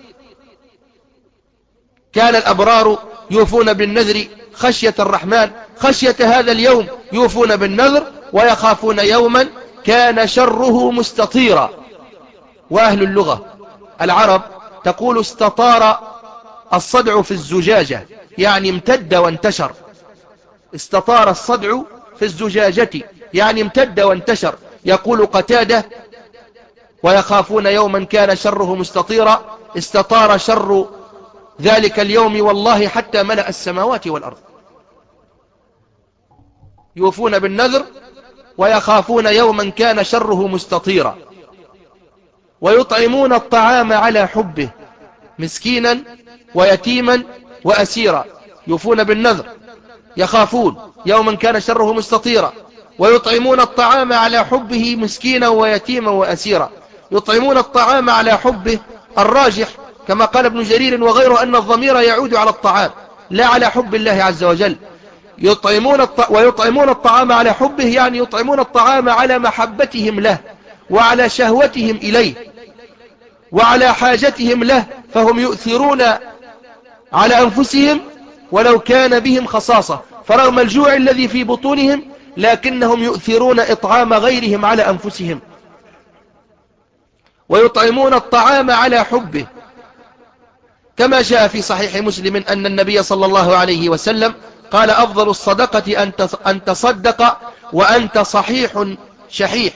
كان الأبرار يوفون بالنذر خشية الرحمن، خشية هذا اليوم يوفون بالنذر ويخافون يوما كان شره مستطيرا. وأهل اللغة العرب تقول: استطار الصدع في الزجاجة، يعني امتد وانتشر. استطار الصدع في الزجاجة يعني امتد وانتشر. يقول قتادة: ويخافون يوما كان شره مستطيرا، استطار شر ذلك اليوم والله حتى ملأ السماوات والأرض. يوفون بالنذر ويخافون يوما كان شره مستطيرا. ويطعمون الطعام على حبه مسكينا ويتيما وأسيرا. يوفون بالنذر، يخافون يوما كان شره مستطيرا، ويطعمون الطعام على حبه مسكينا ويتيما وأسيرا. يطعمون الطعام على حبه الراجح كما قال ابن جرير وغيره أن الضمير يعود على الطعام لا على حب الله عز وجل. يطعمون الط... ويطعمون الطعام على حبه يعني يطعمون الطعام على محبتهم له وعلى شهوتهم إليه وعلى حاجتهم له، فهم يؤثرون على أنفسهم ولو كان بهم خصاصة، فرغم الجوع الذي في بطونهم لكنهم يؤثرون إطعام غيرهم على أنفسهم. ويطعمون الطعام على حبه كما جاء في صحيح مسلم أن النبي صلى الله عليه وسلم قال: أفضل الصدقة أن تصدق وأنت صحيح شحيح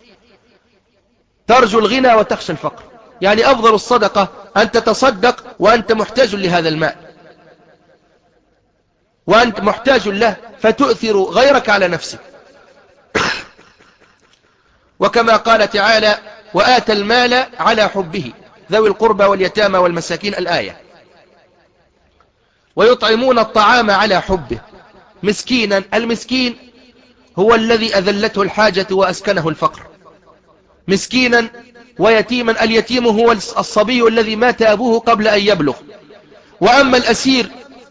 ترجو الغنى وتخشى الفقر. يعني أفضل الصدقة أن تتصدق وأنت محتاج لهذا المال وأنت محتاج له فتؤثر غيرك على نفسك. وكما قال تعالى: وآتى المال على حبه ذوي القربى واليتامى والمساكين، الآية. ويطعمون الطعام على حبه مسكينا. المسكين هو الذي أذلته الحاجة وأسكنه الفقر. مسكينا ويتيما، اليتيم هو الصبي الذي مات أبوه قبل أن يبلغ. وأما الأسير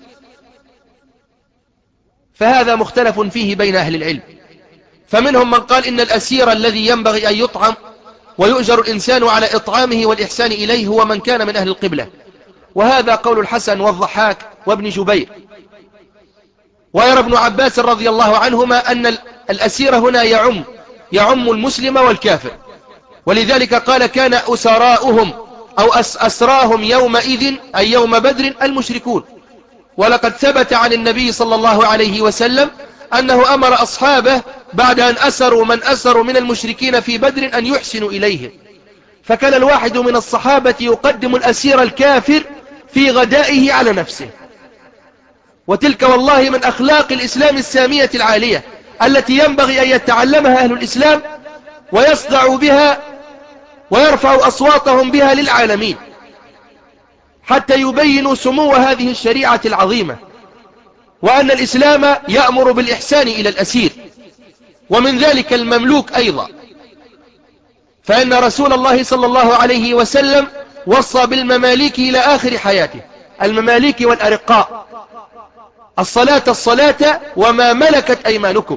فهذا مختلف فيه بين أهل العلم، فمنهم من قال إن الأسير الذي ينبغي أن يطعم ويؤجر الإنسان على إطعامه والإحسان إليه هو من كان من أهل القبلة، وهذا قول الحسن والضحاك وابن جبير. ويرى ابن عباس رضي الله عنهما أن الأسير هنا يعم يعم المسلم والكافر، ولذلك قال: كان أسراؤهم أو أسراهم يومئذ أي يوم بدر المشركون. ولقد ثبت عن النبي صلى الله عليه وسلم أنه أمر أصحابه بعد أن أسروا من أسروا من المشركين في بدر أن يحسنوا إليهم، فكان الواحد من الصحابة يقدم الأسير الكافر في غدائه على نفسه. وتلك والله من أخلاق الإسلام السامية العالية التي ينبغي أن يتعلمها أهل الإسلام ويصدعوا بها ويرفعوا أصواتهم بها للعالمين حتى يبينوا سمو هذه الشريعة العظيمة، وأن الإسلام يأمر بالإحسان إلى الأسير ومن ذلك المملوك أيضا. فإن رسول الله صلى الله عليه وسلم وصى بالمماليك إلى آخر حياته، المماليك والأرقاء: الصلاة الصلاة وما ملكت أيمانكم.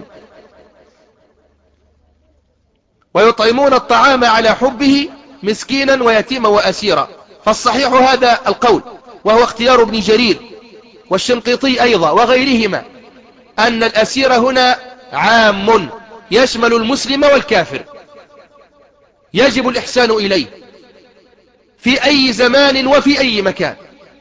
ويطعمون الطعام على حبه مسكينا ويتيما وأسيرا. فالصحيح هذا القول، وهو اختيار ابن جرير والشنقيطي أيضا وغيرهما، أن الأسير هنا عام يشمل المسلم والكافر، يجب الإحسان إليه في أي زمان وفي أي مكان.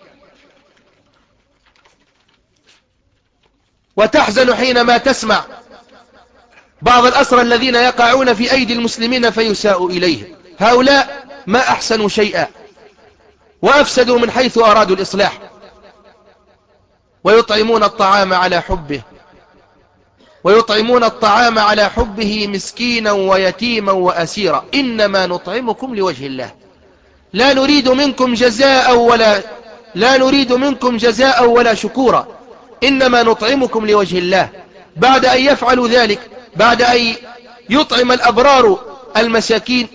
وتحزن حينما تسمع بعض الأسرى الذين يقعون في أيدي المسلمين فيساء إليهم. هؤلاء ما أحسنوا شيئا وأفسدوا من حيث أرادوا الإصلاح. ويطعمون الطعام على حبه ويطعمون الطعام على حبه مسكينا ويتيما وأسيرا إنما نطعمكم لوجه الله لا نريد منكم جزاء ولا لا نريد منكم جزاء ولا شكورا إنما نطعمكم لوجه الله. بعد أن يفعلوا ذلك، بعد أن يطعم الأبرار المساكين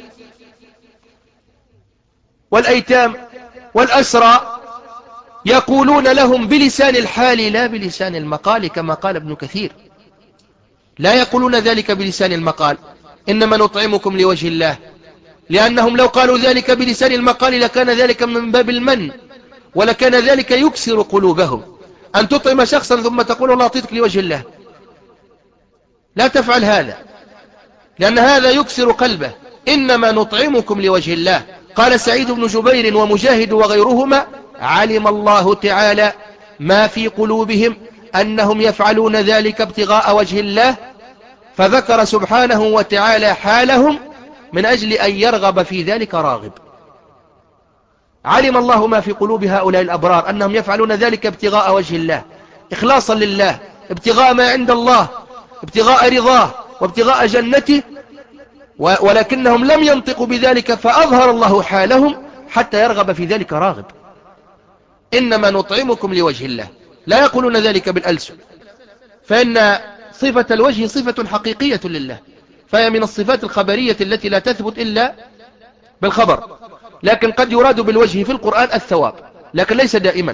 والأيتام والأسرى، يقولون لهم بلسان الحال لا بلسان المقال، كما قال ابن كثير. لا يقولون ذلك بلسان المقال، إنما نطعمكم لوجه الله، لأنهم لو قالوا ذلك بلسان المقال لكان ذلك من باب المن، ولكان ذلك يكسر قلوبهم. أن تطعم شخصا ثم تقول الله أعطيتك لوجه الله، لا تفعل هذا، لأن هذا يكسر قلبه. إنما نطعمكم لوجه الله. قال سعيد بن جبير ومجاهد وغيرهما: علم الله تعالى ما في قلوبهم أنهم يفعلون ذلك ابتغاء وجه الله، فذكر سبحانه وتعالى حالهم من أجل أن يرغب في ذلك راغب. علم الله ما في قلوب هؤلاء الأبرار أنهم يفعلون ذلك ابتغاء وجه الله، إخلاصا لله، ابتغاء ما عند الله، ابتغاء رضاه وابتغاء جنته، ولكنهم لم ينطقوا بذلك، فأظهر الله حالهم حتى يرغب في ذلك راغب. إنما نطعمكم لوجه الله، لا يقولون ذلك بالألسن، فإن صفة الوجه صفة حقيقية لله، فهي من الصفات الخبرية التي لا تثبت إلا بالخبر. لكن قد يراد بالوجه في القرآن الثواب، لكن ليس دائما.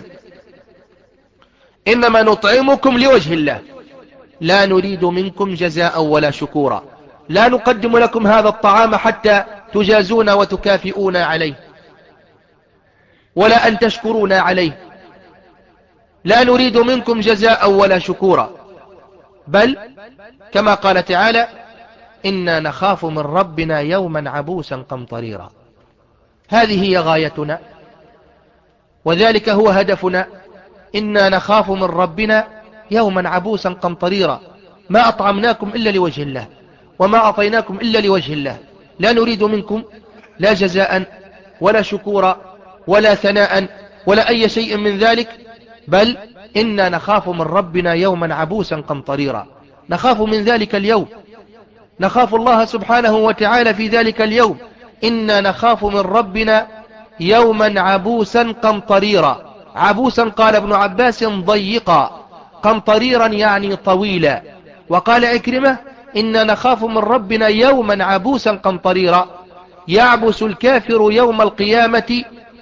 إنما نطعمكم لوجه الله لا نريد منكم جزاء ولا شكورا، لا نقدم لكم هذا الطعام حتى تجازون وتكافئون عليه، ولا أن تشكرون عليه. لا نريد منكم جزاء ولا شكورا، بل كما قال تعالى: إنا نخاف من ربنا يوما عبوسا قمطريرا. هذه هي غايتنا، وذلك هو هدفنا. إنا نخاف من ربنا يوما عبوسا قمطريرا، ما أطعمناكم إلا لوجه الله، وما أعطيناكم إلا لوجه الله، لا نريد منكم لا جزاء ولا شكورا ولا ثناء ولا أي شيء من ذلك، بل إنا نخاف من ربنا يوما عبوسا قمطريرا. نخاف من ذلك اليوم، نخاف الله سبحانه وتعالى في ذلك اليوم. إنا نخاف من ربنا يوما عبوسا قمطريرا. عبوسا قال ابن عباس ضيقا، قمطريرا يعني طويلا. وقال عكرمة: إنا نخاف من ربنا يوما عبوسا قمطريرا، يعبس الكافر يوم القيامة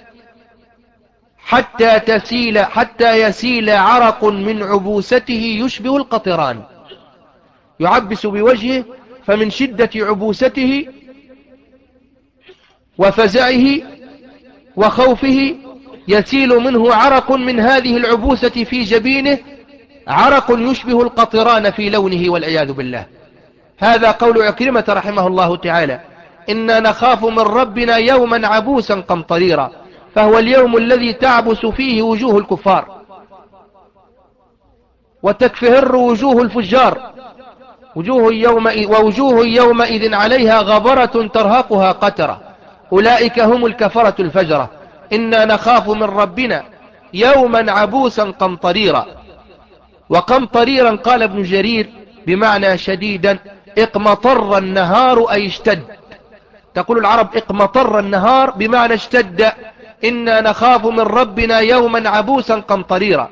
حتى تسيل حتى يسيل عرق من عبوسته يشبه القطران. يعبس بوجهه، فمن شدة عبوسته وفزعه وخوفه يسيل منه عرق من هذه العبوسة في جبينه، عرق يشبه القطران في لونه والعياذ بالله. هذا قول عكرمة رحمه الله تعالى: إنا نخاف من ربنا يوما عبوسا قمطريرا، فهو اليوم الذي تعبس فيه وجوه الكفار وتكفهر وجوه الفجار، وجوه يومئذ ووجوه يومئذ عليها غبرة ترهقها قترة، أولئك هم الكفرة الفجرة. إنا نخاف من ربنا يوما عبوسا قمطريرا. وقمطريرا قال ابن جرير بمعنى شديدا، اقمطر النهار أي اشتد. تقول العرب اقمطر النهار بمعنى اشتد. إنا نخاف من ربنا يوما عبوسا قمطريرا.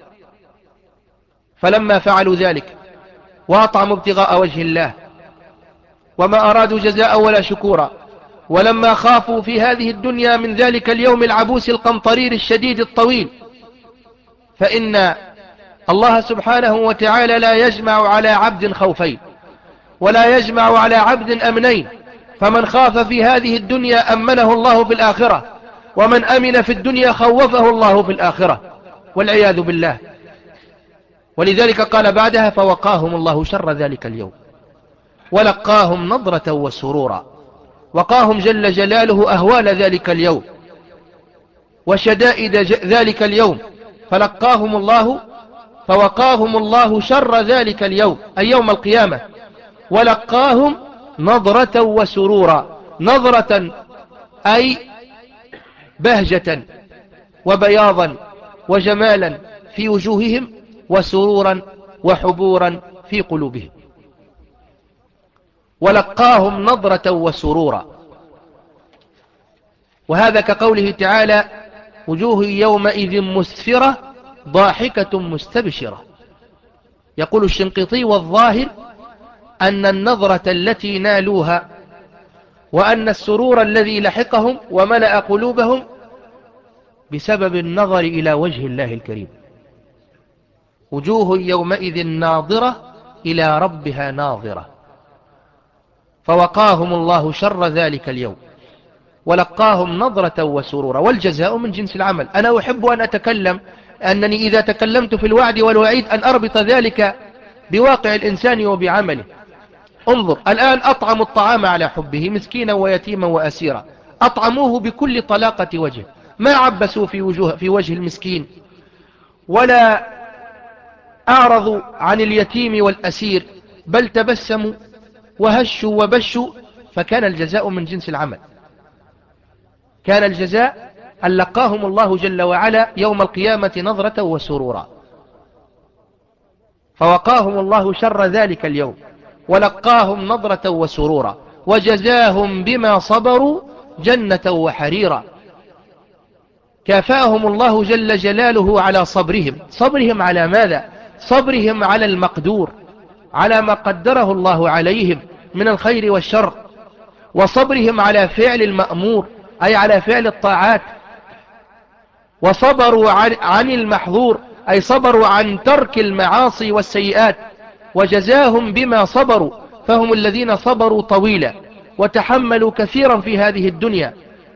فلما فعلوا ذلك وأطعموا ابتغاء وجه الله وما أرادوا جزاء ولا شكورا، ولما خافوا في هذه الدنيا من ذلك اليوم العبوس القمطرير الشديد الطويل، فإن الله سبحانه وتعالى لا يجمع على عبد خوفين ولا يجمع على عبد أمنين. فمن خاف في هذه الدنيا أمنه الله في الآخرة، ومن أمن في الدنيا خوفه الله في الآخرة والعياذ بالله. ولذلك قال بعدها فوقاهم الله شر ذلك اليوم ولقاهم نضرة وسرورا. وقاهم جل جلاله أهوال ذلك اليوم وشدائد ذلك اليوم، فلقاهم الله فوقاهم الله شر ذلك اليوم أي يوم القيامة، ولقاهم نضرة وسرورا. نضرة أي بهجة وبياضا وجمالا في وجوههم، وسرورا وحبورا في قلوبهم. ولقاهم نضرة وسرورا، وهذا كقوله تعالى وجوه يومئذ مسفرة ضاحكة مستبشرة. يقول الشنقيطي والظاهر أن النظرة التي نالوها وأن السرور الذي لحقهم وملأ قلوبهم بسبب النظر إلى وجه الله الكريم. وجوه يومئذ ناظرة إلى ربها ناظرة. فوقاهم الله شر ذلك اليوم ولقاهم نظرة وسرورا. والجزاء من جنس العمل. أنا أحب أن أتكلم أنني إذا تكلمت في الوعد والوعيد أن أربط ذلك بواقع الإنسان وبعمله. انظر الآن أطعموا الطعام على حبه مسكينا ويتيما وأسيرا، أطعموه بكل طلاقة وجه، ما عبسوا في وجه, في وجه المسكين ولا أعرضوا عن اليتيم والأسير، بل تبسموا وهشوا وبشوا. فكان الجزاء من جنس العمل. كان الجزاء أن لقاهم الله جل وعلا يوم القيامة نظرة وسرورا. فوقاهم الله شر ذلك اليوم ولقاهم نظرة وسرورا وجزاهم بما صبروا جنة وحريرا. كافأهم الله جل جلاله على صبرهم. صبرهم على ماذا؟ صبرهم على المقدور، على ما قدره الله عليهم من الخير والشر، وصبرهم على فعل المأمور أي على فعل الطاعات، وصبروا عن المحظور أي صبروا عن ترك المعاصي والسيئات. وجزاهم بما صبروا، فهم الذين صبروا طويلا وتحملوا كثيرا في هذه الدنيا.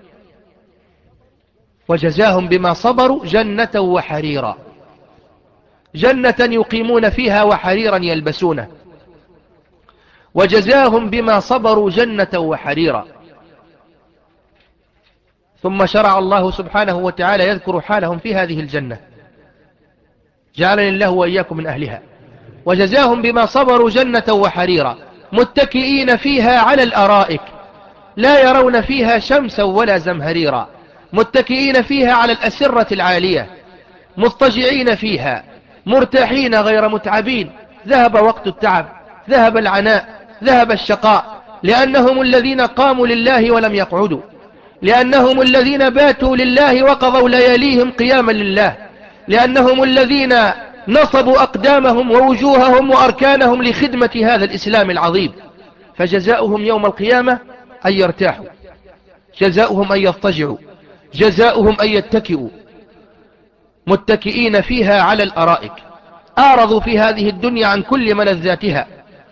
وجزاهم بما صبروا جنة وحريرا، جنة يقيمون فيها وحريرا يلبسونه. وجزاهم بما صبروا جنة وحريرا. ثم شرع الله سبحانه وتعالى يذكر حالهم في هذه الجنة، جعلني الله وإياكم من أهلها. وجزاهم بما صبروا جنة وحريرا متكئين فيها على الأرائك لا يرون فيها شمسا ولا زمهريرا. متكئين فيها على الأسرة العالية مضطجعين فيها مرتاحين غير متعبين. ذهب وقت التعب، ذهب العناء، ذهب الشقاء، لأنهم الذين قاموا لله ولم يقعدوا، لأنهم الذين باتوا لله وقضوا لياليهم قياما لله، لأنهم الذين نصبوا أقدامهم ووجوههم وأركانهم لخدمة هذا الإسلام العظيم. فجزاؤهم يوم القيامة أن يرتاحوا، جزاؤهم أن يضطجعوا، جزاؤهم أن يتكئوا. متكئين فيها على الأرائك، أعرضوا في هذه الدنيا عن كل ملذاتها.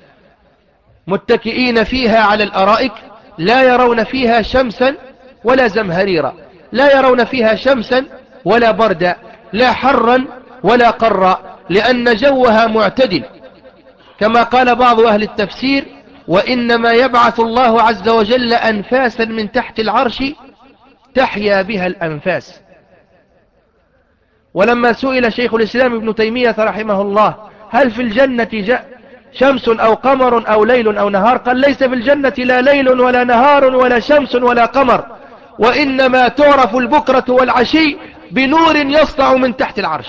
متكئين فيها على الأرائك لا يرون فيها شمسا ولا زمهريرا، لا يرون فيها شمسا ولا بردا، لا حرا ولا قرا، لأن جوها معتدل. كما قال بعض أهل التفسير وإنما يبعث الله عز وجل أنفاسا من تحت العرش تحيا بها الأنفاس. ولما سئل شيخ الإسلام ابن تيمية رحمه الله هل في الجنة شمس أو قمر أو ليل أو نهار، قال ليس في الجنة لا ليل ولا نهار ولا شمس ولا قمر، وإنما تعرف البكرة والعشي بنور يسطع من تحت العرش.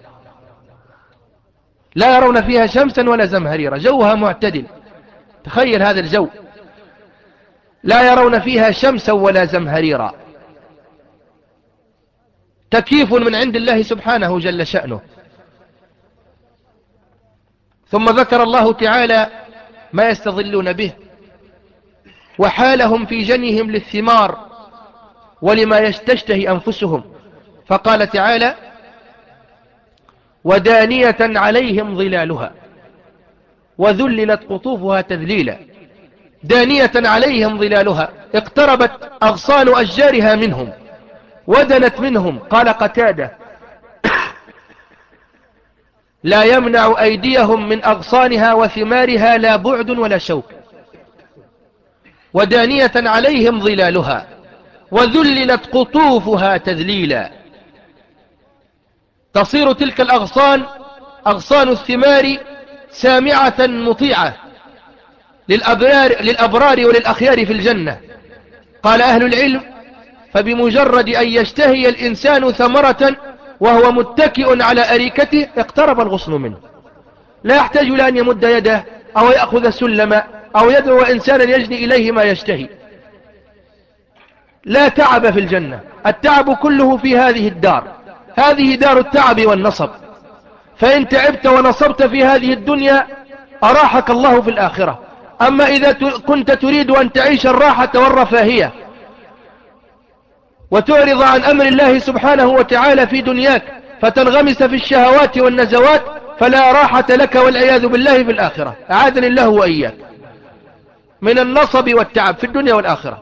لا يرون فيها شمسا ولا زمهريرا، جوها معتدل. تخيل هذا الجو، لا يرون فيها شمسا ولا زمهريرا، تكييف من عند الله سبحانه جل شأنه. ثم ذكر الله تعالى ما يستظلون به وحالهم في جنيهم للثمار ولما يستشتهي أنفسهم، فقال تعالى ودانية عليهم ظلالها وذللت قطوفها تذليلا. دانية عليهم ظلالها، اقتربت أغصان أشجارها منهم، ودنت منهم. قال قتادة لا يمنع أيديهم من أغصانها وثمارها لا بعد ولا شوك. ودانية عليهم ظلالها وذللت قطوفها تذليلا. تصير تلك الأغصان أغصان الثمار سامعة مطيعة للأبرار, للأبرار وللأخيار في الجنة. قال أهل العلم: فبمجرد أن يشتهي الإنسان ثمرة وهو متكئ على أريكته اقترب الغصن منه، لا يحتاج لأن يمد يده أو يأخذ سلما أو يدعو إنسانا يجني إليه ما يشتهي. لا تعب في الجنة، التعب كله في هذه الدار، هذه دار التعب والنصب. فإن تعبت ونصبت في هذه الدنيا أراحك الله في الآخرة. أما إذا كنت تريد أن تعيش الراحة والرفاهية وتعرض عن أمر الله سبحانه وتعالى في دنياك فتنغمس في الشهوات والنزوات فلا راحة لك والعياذ بالله في الآخرة. أعاذني الله وإياك من النصب والتعب في الدنيا والآخرة.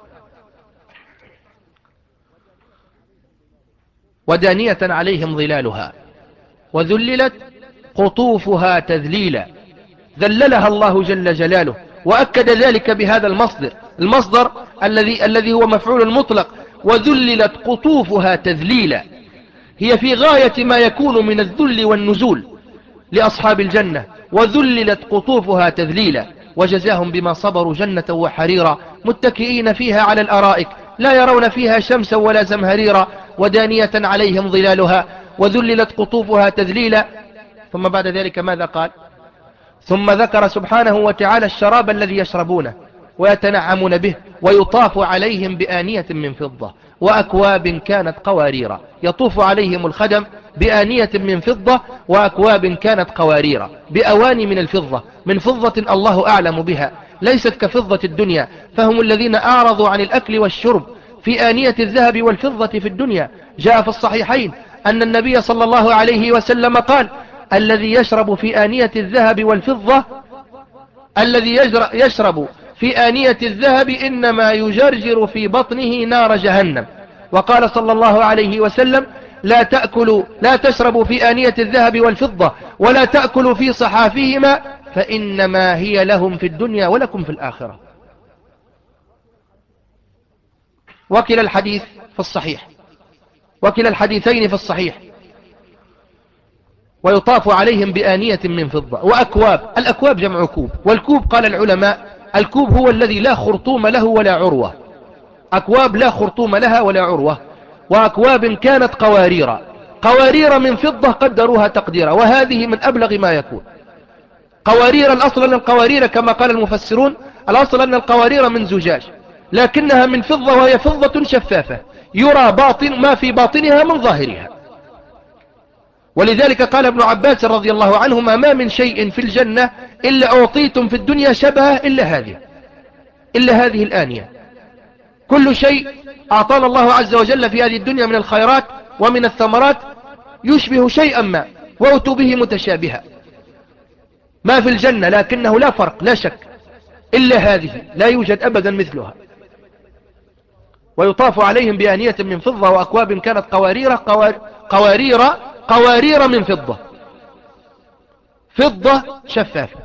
ودانية عليهم ظلالها وذللت قطوفها تذليلا. ذللها الله جل جلاله، وأكد ذلك بهذا المصدر المصدر الذي الذي هو مفعول مطلق. وذللت قطوفها تذليلا، هي في غاية ما يكون من الذل والنزول لأصحاب الجنة. وذللت قطوفها تذليلا، وجزاهم بما صبروا جنة وحريرا متكئين فيها على الأرائك لا يرون فيها شمسا ولا زمهريرا ودانية عليهم ظلالها وذللت قطوفها تذليلا. ثم بعد ذلك ماذا قال؟ ثم ذكر سبحانه وتعالى الشراب الذي يشربونه ويتنعمون به ويطاف عليهم بآنية من فضة وأكواب كانت قواريرا. يطوف عليهم الخدم بآنية من فضة وأكواب كانت قواريرا، بأواني من الفضة، من فضة الله أعلم بها، ليست كفضة الدنيا. فهم الذين أعرضوا عن الأكل والشرب في آنية الذهب والفضة في الدنيا. جاء في الصحيحين أن النبي صلى الله عليه وسلم قال: الذي يشرب في آنية الذهب والفضة الذي يشرب في آنية الذهب إنما يجرجر في بطنه نار جهنم. وقال صلى الله عليه وسلم: لا تأكلوا لا تشربوا في آنية الذهب والفضة ولا تأكلوا في صحافهما فإنما هي لهم في الدنيا ولكم في الآخرة. وكلا الحديث في الصحيح وكلا الحديثين في الصحيح. ويطاف عليهم بآنية من فضة وأكواب. الأكواب جمع كوب، والكوب قال العلماء الكوب هو الذي لا خرطوم له ولا عروة. أكواب لا خرطوم لها ولا عروة. وأكواب كانت قوارير قوارير من فضة قدروها تقديرا، وهذه من أبلغ ما يكون. قوارير، الأصل أن القوارير كما قال المفسرون الأصل أن القوارير من زجاج، لكنها من فضة وهي فضة شفافة يرى باطن ما في باطنها من ظاهرها. ولذلك قال ابن عباس رضي الله عنهما: ما من شيء في الجنة إلا أعطيتم في الدنيا شبهه إلا هذه إلا هذه الآنية. كل شيء أعطانا الله عز وجل في هذه الدنيا من الخيرات ومن الثمرات يشبه شيئا ما وأتوا به متشابها. ما في الجنة لكنه لا فرق لا شك إلا هذه، لا يوجد أبدا مثلها. ويطاف عليهم بآنية من فضة وأكواب كانت قوارير قوارير قوارير من فضة، فضة شفافة،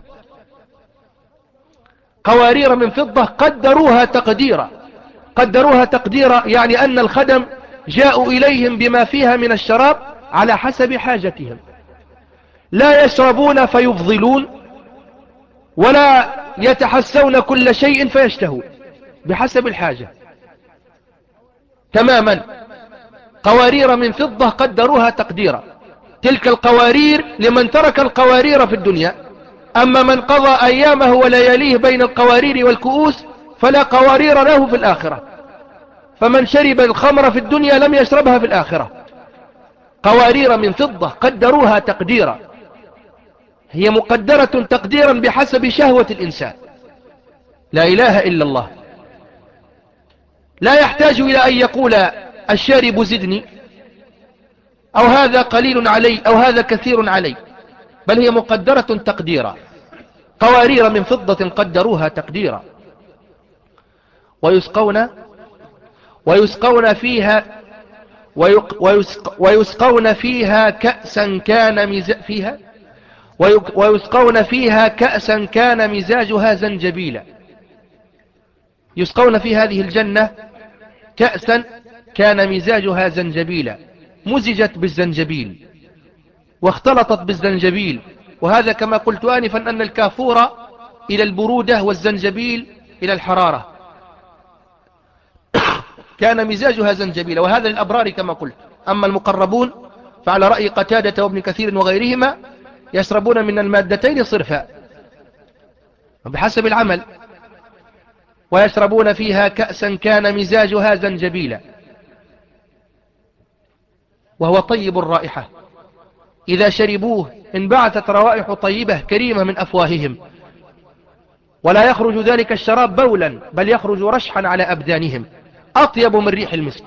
قوارير من فضة قدروها تقديرا. قدروها تقديرا يعني أن الخدم جاءوا إليهم بما فيها من الشراب على حسب حاجتهم، لا يشربون فيفضلون ولا يتحسون كل شيء فيشتهون، بحسب الحاجة تماما. قوارير من فضة قدروها تقديرا. تلك القوارير لمن ترك القوارير في الدنيا، أما من قضى أيامه ولياليه بين القوارير والكؤوس فلا قوارير له في الآخرة. فمن شرب الخمر في الدنيا لم يشربها في الآخرة. قوارير من فضة قدروها تقديرا، هي مقدرة تقديرا بحسب شهوة الإنسان. لا إله إلا الله. لا يحتاج إلى أن يقول الشارب زدني أو هذا قليل علي أو هذا كثير علي، بل هي مقدرة تقديرا. قوارير من فضة قدروها تقديرا. ويسقون ويسقون فيها ويسقون فيها كأسا كان مز... فيها ويسقون فيها كأسا كان مزاجها زنجبيلا. يسقون في هذه الجنة كأسا كان مزاجها زنجبيلا، مزجت بالزنجبيل واختلطت بالزنجبيل. وهذا كما قلت آنفا أن الكافور إلى البرودة والزنجبيل إلى الحرارة. كان مزاجها زنجبيلا، وهذا للأبرار كما قلت. أما المقربون فعلى رأي قتادة وابن كثير وغيرهما يشربون من المادتين صرفا بحسب العمل. ويشربون فيها كأسا كان مزاجها زنجبيلا وهو طيب الرائحة، إذا شربوه انبعثت روائح طيبة كريمة من أفواههم، ولا يخرج ذلك الشراب بولا بل يخرج رشحا على أبدانهم أطيب من ريح المسك.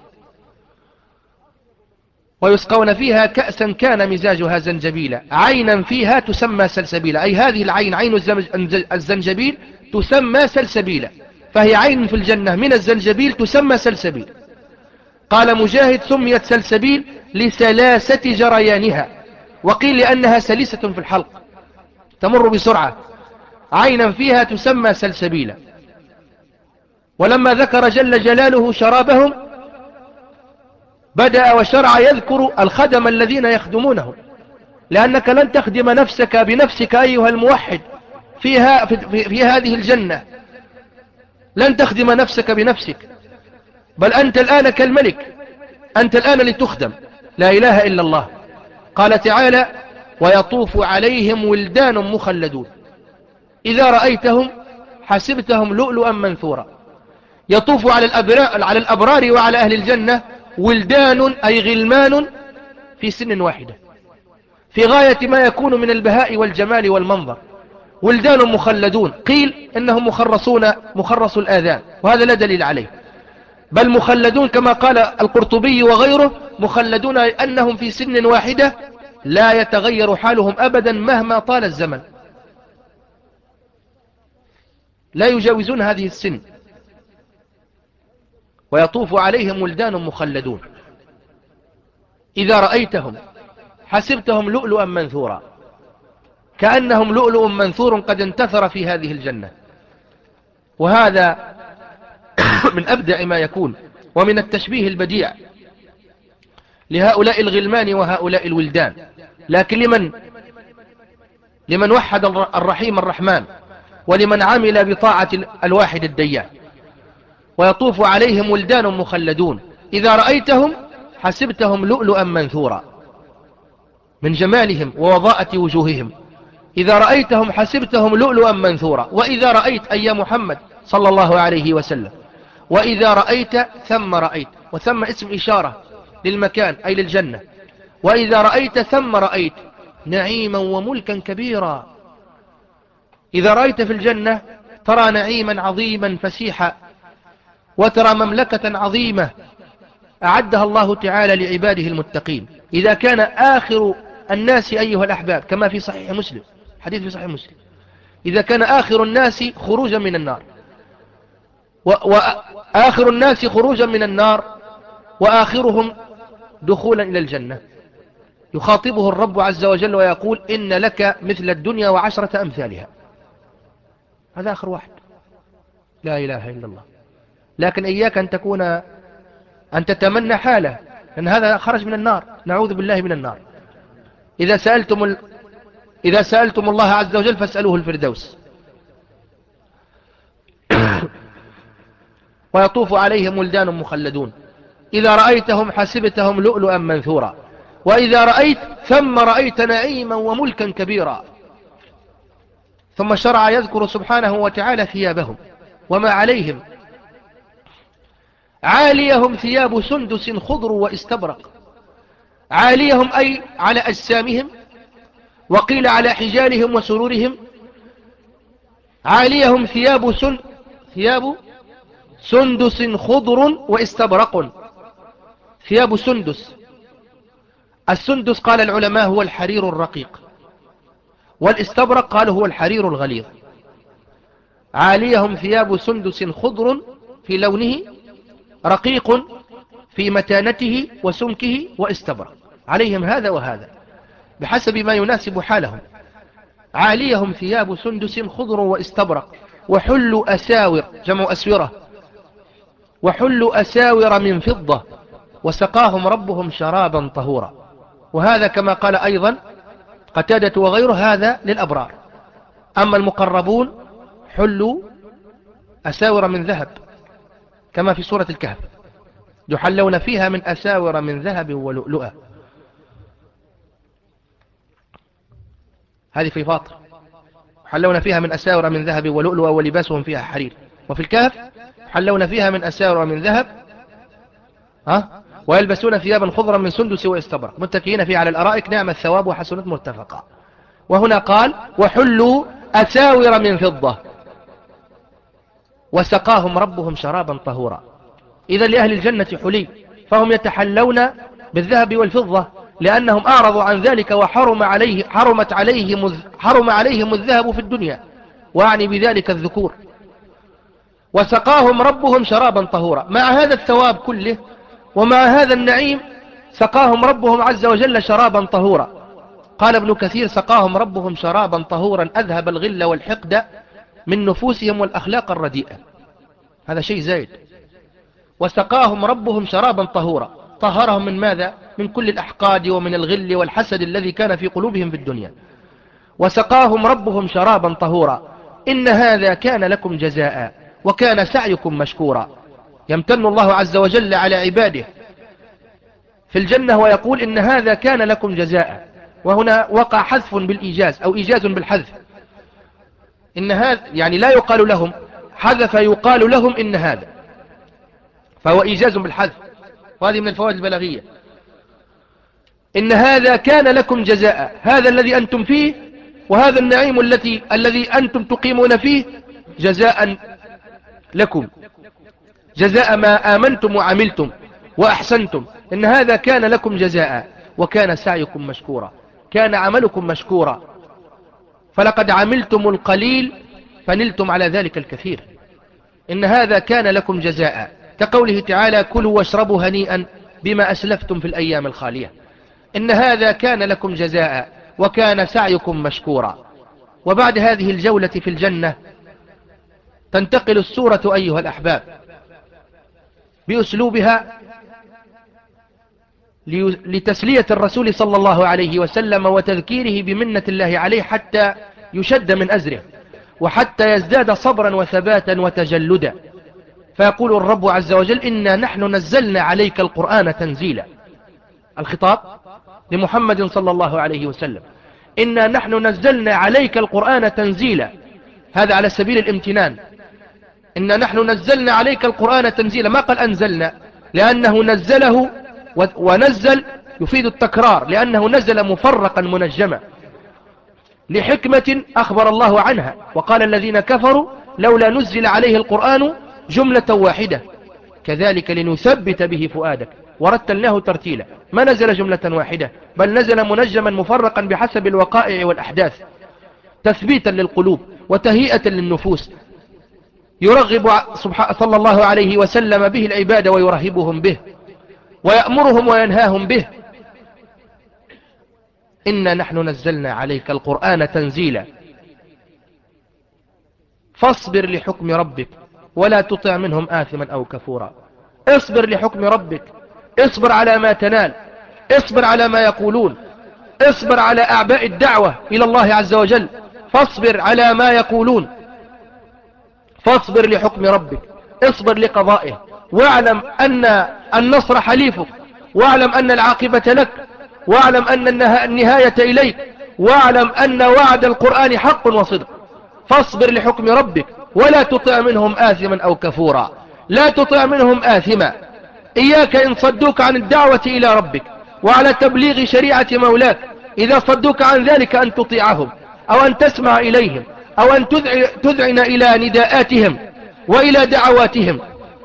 ويسقون فيها كأسا كان مزاجها زنجبيلا، عينا فيها تسمى سلسبيلا، أي هذه العين عين الزنجبيل تسمى سلسبيلا، فهي عين في الجنة من الزنجبيل تسمى سلسبيل. قال مجاهد سميت سلسبيل لسلاسة جريانها، وقيل لأنها سلسة في الحلق تمر بسرعة، عينا فيها تسمى سلسبيلا. ولما ذكر جل جلاله شرابهم بدأ وشرع يذكر الخدم الذين يخدمونهم، لأنك لن تخدم نفسك بنفسك أيها الموحد فيها في, في, في هذه الجنة، لن تخدم نفسك بنفسك، بل أنت الآن كالملك، أنت الآن لتخدم. لا إله إلا الله. قال تعالى ويطوف عليهم ولدان مخلدون إذا رأيتهم حسبتهم لؤلؤا منثورا. يطوف على الأبرار, على الأبرار وعلى أهل الجنة ولدان أي غلمان في سن واحدة، في غاية ما يكون من البهاء والجمال والمنظر. ولدان مخلدون، قيل إنهم مخرصون مخرص الآذان، وهذا لا دليل عليه، بل مخلدون كما قال القرطبي وغيره، مخلدون أنهم في سن واحدة لا يتغير حالهم أبدا مهما طال الزمن، لا يجاوزون هذه السن. ويطوف عليهم ولدان مخلدون إذا رأيتهم حسبتهم لؤلؤا منثورا، كأنهم لؤلؤ منثور قد انتثر في هذه الجنة. وهذا من أبدع ما يكون، ومن التشبيه البديع لهؤلاء الغلمان وهؤلاء الولدان، لكن لمن لمن وحد الرحيم الرحمن، ولمن عمل بطاعة الواحد الديان. ويطوف عليهم ولدان مخلدون إذا رأيتهم حسبتهم لؤلؤا منثورا، من جمالهم ووضاءة وجوههم. إذا رأيتهم حسبتهم لؤلؤا منثورا. وإذا رأيت أي محمد صلى الله عليه وسلم، وإذا رأيت ثم رأيت، وثم اسم إشارة للمكان أي للجنة. وإذا رأيت ثم رأيت نعيما وملكا كبيرا. إذا رأيت في الجنة ترى نعيما عظيما فسيحا، وترى مملكة عظيمة أعدها الله تعالى لعباده المتقين. إذا كان آخر الناس أيها الأحباب كما في صحيح مسلم، حديث في صحيح مسلم، إذا كان آخر الناس خروجا من النار وآخر الناس خروجا من النار وآخرهم دخولا إلى الجنة، يخاطبه الرب عز وجل ويقول إن لك مثل الدنيا وعشرة أمثالها. هذا آخر واحد، لا إله إلا الله. لكن إياك أن تكون أن تتمنى حاله، لأن هذا خرج من النار، نعوذ بالله من النار. إذا سألتم ال... إذا سألتم الله عز وجل فاسألوه الفردوس. ويطوف عليهم ولدان مخلدون إذا رأيتهم حسبتهم لؤلؤا منثورا. وإذا رأيت ثم رأيت نعيما وملكا كبيرا. ثم شرع يذكر سبحانه وتعالى ثيابهم وما عليهم. عاليهم ثياب سندس خضر واستبرق. عاليهم أي على أجسامهم، وقيل على حجالهم وسرورهم. عاليهم ثياب سن ثياب سندس خضر واستبرق. ثياب سندس، السندس قال العلماء هو الحرير الرقيق، والاستبرق قالوا هو الحرير الغليظ. عاليهم ثياب سندس خضر في لونه، رقيق في متانته وسمكه واستبرق، عليهم هذا وهذا بحسب ما يناسب حالهم. عاليهم ثياب سندس خضر واستبرق، وحلوا أساور جمع أسورة، وحلوا أساور من فضة، وسقاهم ربهم شرابا طهورا. وهذا كما قال أيضا قتادة وغيره هذا للأبرار. أما المقربون حلوا أساور من ذهب كما في سورة الكهف، يحلون فيها من أساور من ذهب ولؤلؤا. هذه في فاطر، يحلون فيها من أساور من ذهب ولؤلؤا ولباسهم فيها حرير. وفي الكهف يحلون فيها من أساور من ذهب ها ويلبسون ثيابا خضرا من سندس واستبرق متكئين فيها على الأرائك نعم الثواب وحسنت مرتفقا. وهنا قال وحلوا أساور من فضة وسقاهم ربهم شرابا طهورا. إذا لأهل الجنة حلي، فهم يتحلون بالذهب والفضة لأنهم أعرضوا عن ذلك وحرم عليه حرمت عليهم حرم عليهم الذهب في الدنيا، وأعني بذلك الذكور. وسقاهم ربهم شرابا طهورا. مع هذا الثواب كله ومع هذا النعيم سقاهم ربهم عز وجل شرابا طهورا. قال ابن كثير سقاهم ربهم شرابا طهورا أذهب الغل والحقد من نفوسهم والأخلاق الرديئة. هذا شيء زايد. وسقاهم ربهم شرابا طهورا، طهرهم من ماذا؟ من كل الأحقاد ومن الغل والحسد الذي كان في قلوبهم في الدنيا. وسقاهم ربهم شرابا طهورا إن هذا كان لكم جزاء وكان سعيكم مشكورا. يمتن الله عز وجل على عباده في الجنة ويقول إن هذا كان لكم جزاء، وهنا وقع حذف بالإيجاز أو إيجاز بالحذف. إن هذا يعني لا يقال لهم، حذف يقال لهم إن هذا، فهو إيجاز بالحذف، وهذه من الفوائد البلاغية. إن هذا كان لكم جزاء، هذا الذي أنتم فيه وهذا النعيم التي الذي أنتم تقيمون فيه جزاء لكم، جزاء ما آمنتم وعملتم وأحسنتم. إن هذا كان لكم جزاء وكان سعيكم مشكورا، كان عملكم مشكورا، فلقد عملتم القليل فنلتم على ذلك الكثير. إن هذا كان لكم جزاء، كقوله تعالى كلوا واشربوا هنيئا بما أسلفتم في الأيام الخالية. إن هذا كان لكم جزاء وكان سعيكم مشكورا. وبعد هذه الجولة في الجنة تنتقل السورة أيها الأحباب بأسلوبها لتسلية الرسول صلى الله عليه وسلم وتذكيره بمنة الله عليه حتى يشد من أزره وحتى يزداد صبرا وثباتا وتجلدا. فيقول الرب عز وجل إنا نحن نزلنا عليك القرآن تنزيلا. الخطاب لمحمد صلى الله عليه وسلم، إنا نحن نزلنا عليك القرآن تنزيلا، هذا على سبيل الامتنان. إنا نحن نزلنا عليك القرآن تنزيلا، ما قال أنزلنا، لأنه نزله ونزل يفيد التكرار، لأنه نزل مفرقا منجما لحكمة أخبر الله عنها. وقال الذين كفروا لولا نزل عليه القرآن جملة واحدة كذلك لنثبت به فؤادك ورتلناه ترتيلا. ما نزل جملة واحدة بل نزل منجما مفرقا بحسب الوقائع والأحداث تثبيتا للقلوب وتهيئة للنفوس، يرغب صلى الله عليه وسلم به العباد ويرهبهم به ويأمرهم وينهاهم به. إنا نحن نزلنا عليك القرآن تنزيلا فاصبر لحكم ربك ولا تطع منهم آثما أو كفورا. اصبر لحكم ربك، اصبر على ما تنال، اصبر على ما يقولون، اصبر على أعباء الدعوة إلى الله عز وجل، فاصبر على ما يقولون، فاصبر لحكم ربك، اصبر لقضائه، واعلم أن النصر حليفك، واعلم أن العاقبة لك، واعلم أن النهاية إليك، واعلم أن وعد القرآن حق وصدق. فاصبر لحكم ربك ولا تطع منهم آثما أو كفورا. لا تطع منهم آثما، إياك إن صدوك عن الدعوة إلى ربك وعلى تبليغ شريعة مولاك، إذا صدوك عن ذلك أن تطيعهم أو أن تسمع إليهم أو أن تذعن إلى نداءاتهم وإلى دعواتهم.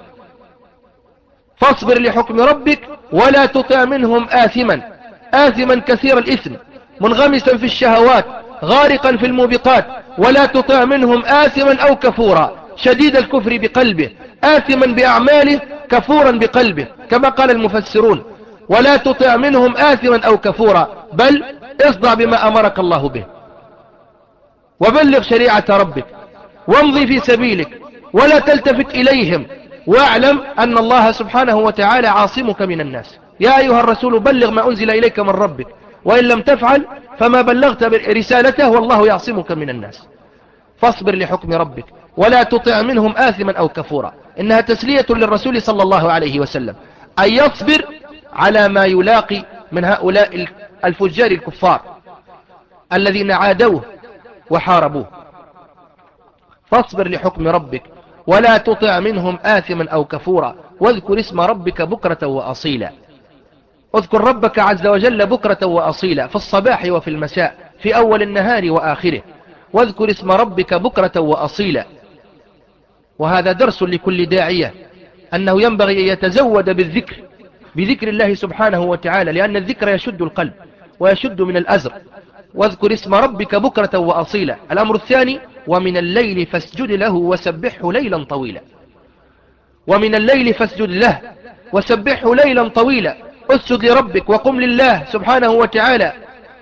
فاصبر لحكم ربك ولا تطع منهم آثما، آثما كثير الإثم منغمسا في الشهوات غارقا في الموبقات. ولا تطع منهم آثما أو كفورا، شديد الكفر بقلبه، آثما بأعماله كفورا بقلبه. كما قال المفسرون، ولا تطع منهم آثما أو كفورا، بل اصدع بما أمرك الله به، وبلغ شريعة ربك، وامضي في سبيلك، ولا تلتفت إليهم، واعلم أن الله سبحانه وتعالى عاصمك من الناس. يا أيها الرسول بلغ ما أنزل إليك من ربك، وإن لم تفعل فما بلغت رسالته، والله يعصمك من الناس. فاصبر لحكم ربك ولا تطع منهم آثما أو كفورا. إنها تسلية للرسول صلى الله عليه وسلم أن يصبر على ما يلاقي من هؤلاء الفجار الكفار الذين عادوه وحاربوه. فاصبر لحكم ربك ولا تطع منهم آثما أو كفورا، واذكر اسم ربك بكرة وأصيلا. اذكر ربك عز وجل بكرة وأصيلا، في الصباح وفي المساء، في أول النهار وآخره. واذكر اسم ربك بكرة وأصيلا. وهذا درس لكل داعية، أنه ينبغي أن يتزود بالذكر، بذكر الله سبحانه وتعالى، لأن الذكر يشد القلب ويشد من الأزر. واذكر اسم ربك بكرة وأصيلا. الأمر الثاني: ومن الليل فاسجد له وسبحه ليلا طويلا. ومن الليل فاسجد له وسبحه ليلا طويلا. اسجد لربك وقم لله سبحانه وتعالى.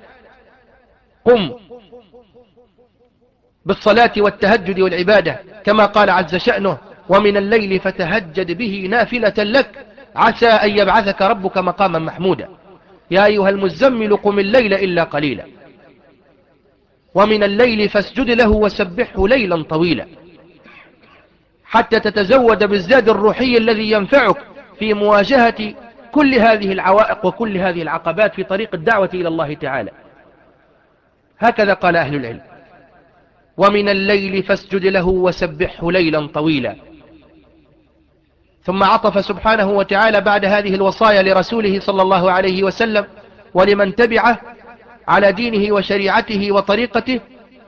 قم بالصلاة والتهجد والعبادة، كما قال عز شأنه: ومن الليل فتهجد به نافلة لك عسى أن يبعثك ربك مقاما محمودا. يا أيها المزمل قم الليل إلا قليلا. ومن الليل فاسجد له وسبحه ليلا طويلا، حتى تتزود بالزاد الروحي الذي ينفعك في مواجهة كل هذه العوائق وكل هذه العقبات في طريق الدعوة إلى الله تعالى. هكذا قال أهل العلم: ومن الليل فاسجد له وسبحه ليلا طويلا. ثم عطف سبحانه وتعالى بعد هذه الوصايا لرسوله صلى الله عليه وسلم ولمن تبعه على دينه وشريعته وطريقته،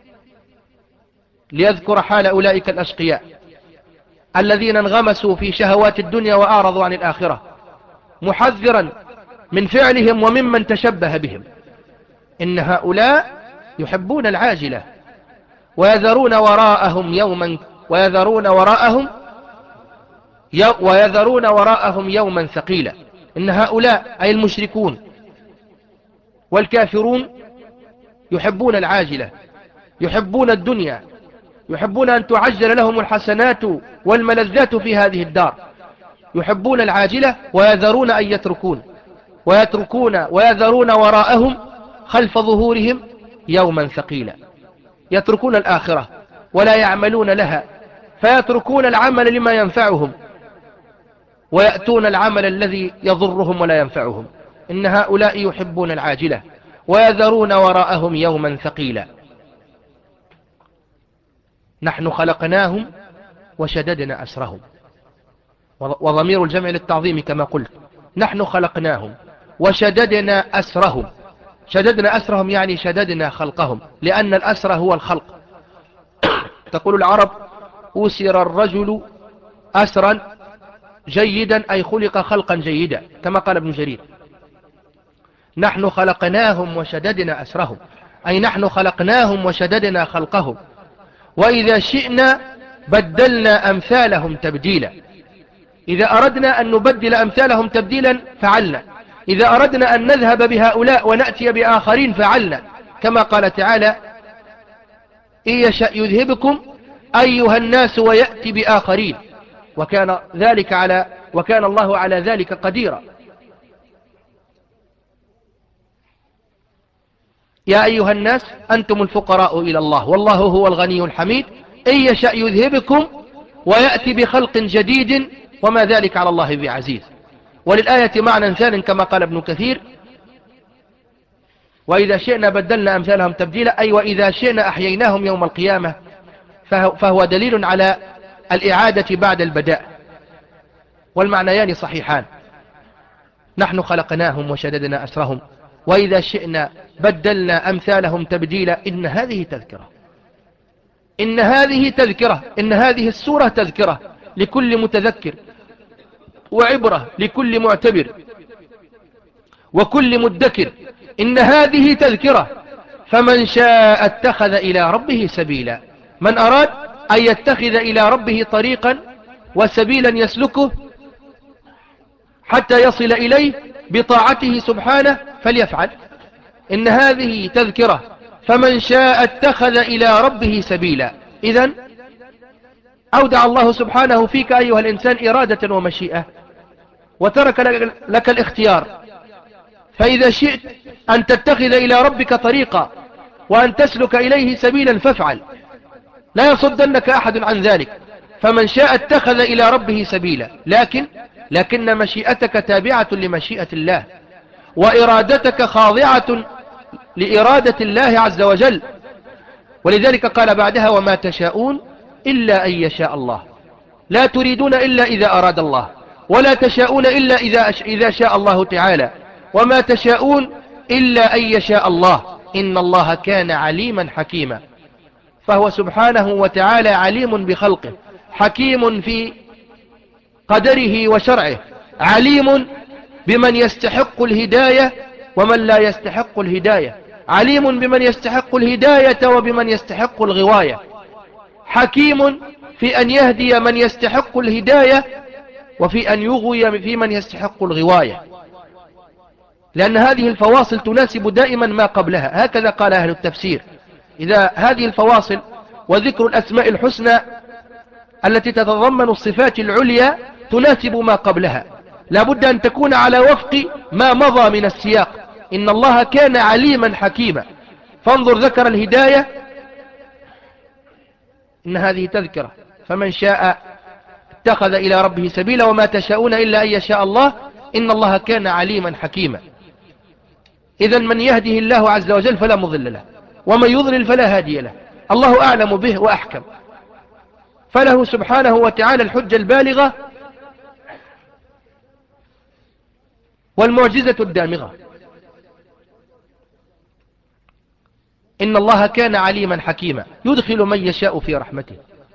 ليذكر حال أولئك الأشقياء الذين انغمسوا في شهوات الدنيا وأعرضوا عن الآخرة، محذرا من فعلهم وممن تشبه بهم. إن هؤلاء يحبون العاجلة ويذرون وراءهم يوما ويذرون وراءهم يو ويذرون وراءهم يوما ثقيلا. إن هؤلاء أي المشركون والكافرون يحبون العاجلة، يحبون الدنيا، يحبون أن تعجل لهم الحسنات والملذات في هذه الدار، يحبون العاجلة ويذرون أن يتركون ويتركون ويذرون وراءهم خلف ظهورهم يوما ثقيلا. يتركون الآخرة ولا يعملون لها، فيتركون العمل لما ينفعهم ويأتون العمل الذي يضرهم ولا ينفعهم. إن هؤلاء يحبون العاجلة ويذرون وراءهم يوما ثقيلا. نحن خلقناهم وشددنا أسرهم، وضمير الجمع للتعظيم كما قلت. نحن خلقناهم وشددنا أسرهم. شددنا أسرهم يعني شددنا خلقهم، لأن الأسر هو الخلق. تقول العرب: أسر الرجل أسرا جيدا، أي خلق خلقا جيدا، كما قال ابن جرير. نحن خلقناهم وشددنا أسرهم، أي نحن خلقناهم وشددنا خلقهم. وإذا شئنا بدلنا أمثالهم تبديلا. إذا أردنا أن نبدل أمثالهم تبديلا فعلنا، إذا أردنا أن نذهب بهؤلاء ونأتي بآخرين فعلنا، كما قال تعالى: إن يشأ يذهبكم أيها الناس ويأتي بآخرين، وكان ذلك على وكان الله على ذلك قديرا. يا أيها الناس أنتم الفقراء إلى الله والله هو الغني الحميد، إن يشأ يذهبكم ويأتي بخلق جديد وما ذلك على الله بعزيز. وللآية معنى ثان كما قال ابن كثير: وإذا شئنا بدلنا أمثالهم تبديلا، أي وإذا شئنا أحييناهم يوم القيامة، فهو دليل على الإعادة بعد البداء، والمعنيان صحيحان. نحن خلقناهم وشددنا أسرهم وإذا شئنا بدلنا أمثالهم تبديلا. إن هذه تذكرة، إن هذه تذكرة، إن هذه السورة تذكرة لكل متذكر، وعبرة لكل معتبر وكل مدكر. إن هذه تذكرة، فمن شاء اتخذ إلى ربه سبيلا. من أراد أن يتخذ إلى ربه طريقا وسبيلا يسلكه حتى يصل إليه بطاعته سبحانه فليفعل. إن هذه تذكرة، فمن شاء اتخذ إلى ربه سبيلا. إذن أودع الله سبحانه فيك أيها الإنسان إرادة ومشيئة، وترك لك الاختيار. فإذا شئت أن تتخذ إلى ربك طريقا وأن تسلك إليه سبيلا فافعل، لا يصدنك أحد عن ذلك. فمن شاء اتخذ إلى ربه سبيلا، لكن لكن مشيئتك تابعة لمشيئة الله، وإرادتك خاضعة لإرادة الله عز وجل. ولذلك قال بعدها: وما تشاءون إلا أن يشاء الله. لا تريدون إلا إذا أراد الله، ولا تشاءون إلا إذا, إذا شاء الله تعالى. وما تشاءون إلا أن يشاء الله، إن الله كان عليما حكيما. فهو سبحانه وتعالى عليم بخلقه، حكيم في قدره وشرعه، عليم بمن يستحق الهداية ومن لا يستحق الهداية، عليم بمن يستحق الهداية وبمن يستحق الغواية، حكيم في أن يهدي من يستحق الهداية وفي أن يغوي في من يستحق الغواية، لأن هذه الفواصل تناسب دائما ما قبلها. هكذا قال أهل التفسير: إذا هذه الفواصل وذكر الأسماء الحسنى التي تتضمن الصفات العليا تناسب ما قبلها، لابد أن تكون على وفق ما مضى من السياق. إن الله كان عليما حكيما. فانظر، ذكر الهداية، إن هذه تذكرة، فمن شاء اتخذ إلى ربه سبيلا، وما تشاءون إلا أن يشاء الله، إن الله كان عليما حكيما. إذن من يهده الله عز وجل فلا مضل له، ومن يضلل فلا هادي له. الله أعلم به وأحكم، فله سبحانه وتعالى الحجة البالغة والمعجزة الدامغة. إن الله كان عليما حكيما، يدخل من يشاء في رحمته،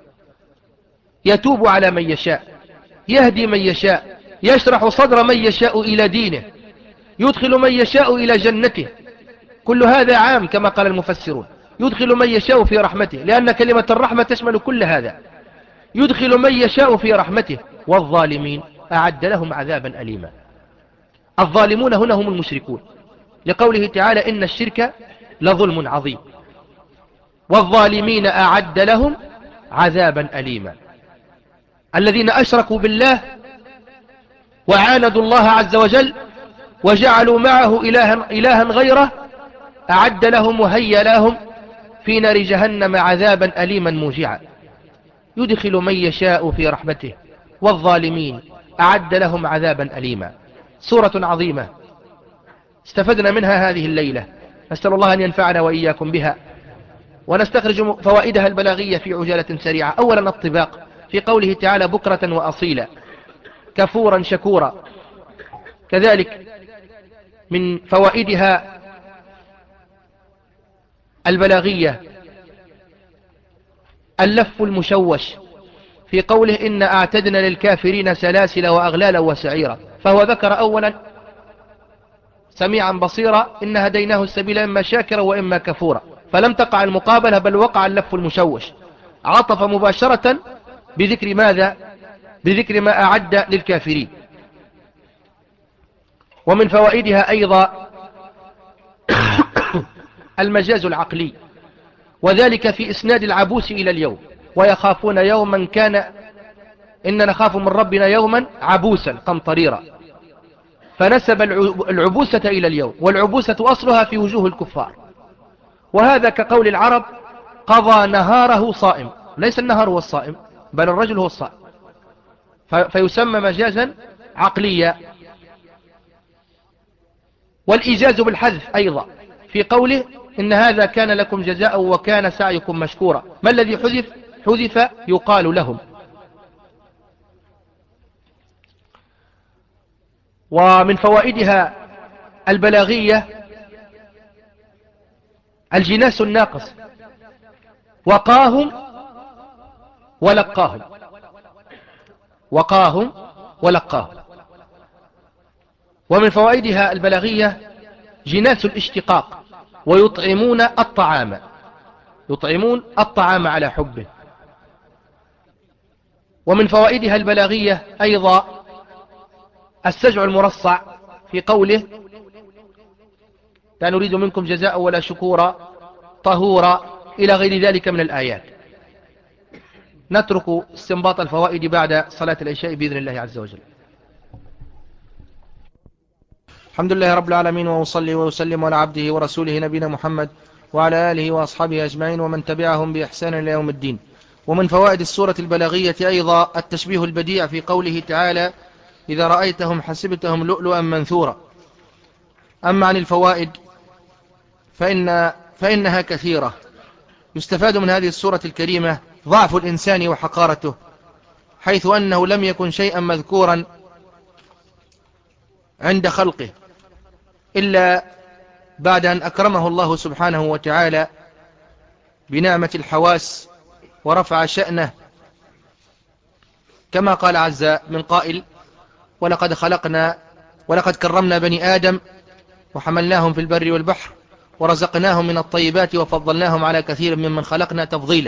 يتوب على من يشاء، يهدي من يشاء، يشرح صدر من يشاء إلى دينه، يدخل من يشاء إلى جنته. كل هذا عام كما قال المفسرون، يدخل من يشاء في رحمته، لأن كلمة الرحمة تشمل كل هذا. يدخل من يشاء في رحمته، والظالمين أعد لهم عذابا أليما. الظالمون هنا هم المشركون، لقوله تعالى: إن الشرك لظلم عظيم، والظالمين أعد لهم عذابا أليما. الذين أشركوا بالله وعاندوا الله عز وجل وجعلوا معه إلها, إلها غيره، أعد لهم وهيا لهم في نار جهنم عذابا أليما موجعا. يدخل من يشاء في رحمته، والظالمين أعد لهم عذابا أليما. سورة عظيمة استفدنا منها هذه الليلة، نسأل الله أن ينفعنا وإياكم بها، ونستخرج فوائدها البلاغية في عجالة سريعة. أولا، الطباق في قوله تعالى: بكرة وأصيلا، كفورا شكورا. كذلك من فوائدها البلاغية اللف المشوش في قوله: إن أعتدنا للكافرين سلاسل وأغلالا وسعيرا. فهو ذكر أولا سميعا بصيرا: إن هديناه السبيل إما شاكرا وإما كفورا، فلم تقع المقابلة بل وقع اللف المشوش. عطف مباشرة بذكر ماذا؟ بذكر ما أعد للكافرين. ومن فوائدها أيضا المجاز العقلي، وذلك في إسناد العبوس إلى اليوم: ويخافون يوما كان إن نخاف من ربنا يوما عبوسا قمطريرا، فنسب العبوسة إلى اليوم، والعبوسة أصلها في وجوه الكفار. وهذا كقول العرب: قضى نهاره صائم. ليس النهار هو الصائم، بل الرجل هو الصائم، فيسمى مجازا عقليا. والإيجاز بالحذف أيضا في قوله: إن هذا كان لكم جزاء وكان سعيكم مشكورا. ما الذي حذف؟ حذف يقال لهم. ومن فوائدها البلاغية الجناس الناقص: وقاهم ولقاهم، وقاهم ولقاهم. ومن فوائدها البلاغية جناس الاشتقاق: ويطعمون الطعام، يطعمون الطعام على حبه. ومن فوائدها البلاغية أيضا السجع المرصع في قوله لا نريد منكم جزاء ولا شكورا طهورا إلى غير ذلك من الآيات. نترك استنباط الفوائد بعد صلاة العشاء بإذن الله عز وجل. الحمد لله رب العالمين، وأصلي وأسلم على عبده ورسوله نبينا محمد وعلى آله وأصحابه أجمعين ومن تبعهم بإحسان إلى يوم الدين. ومن فوائد السورة البلاغية أيضا التشبيه البديع في قوله تعالى إذا رأيتهم حسبتهم لؤلؤا منثورا. أما عن الفوائد فإن فإنها كثيرة. يستفاد من هذه السورة الكريمة ضعف الإنسان وحقارته، حيث أنه لم يكن شيئا مذكورا عند خلقه إلا بعد أن أكرمه الله سبحانه وتعالى بنعمة الحواس ورفع شأنه، كما قال عز من قائل ولقد خلقنا ولقد كرمنا بني آدم وحملناهم في البر والبحر ورزقناهم من الطيبات وفضلناهم على كثير ممن خلقنا تفضيلا.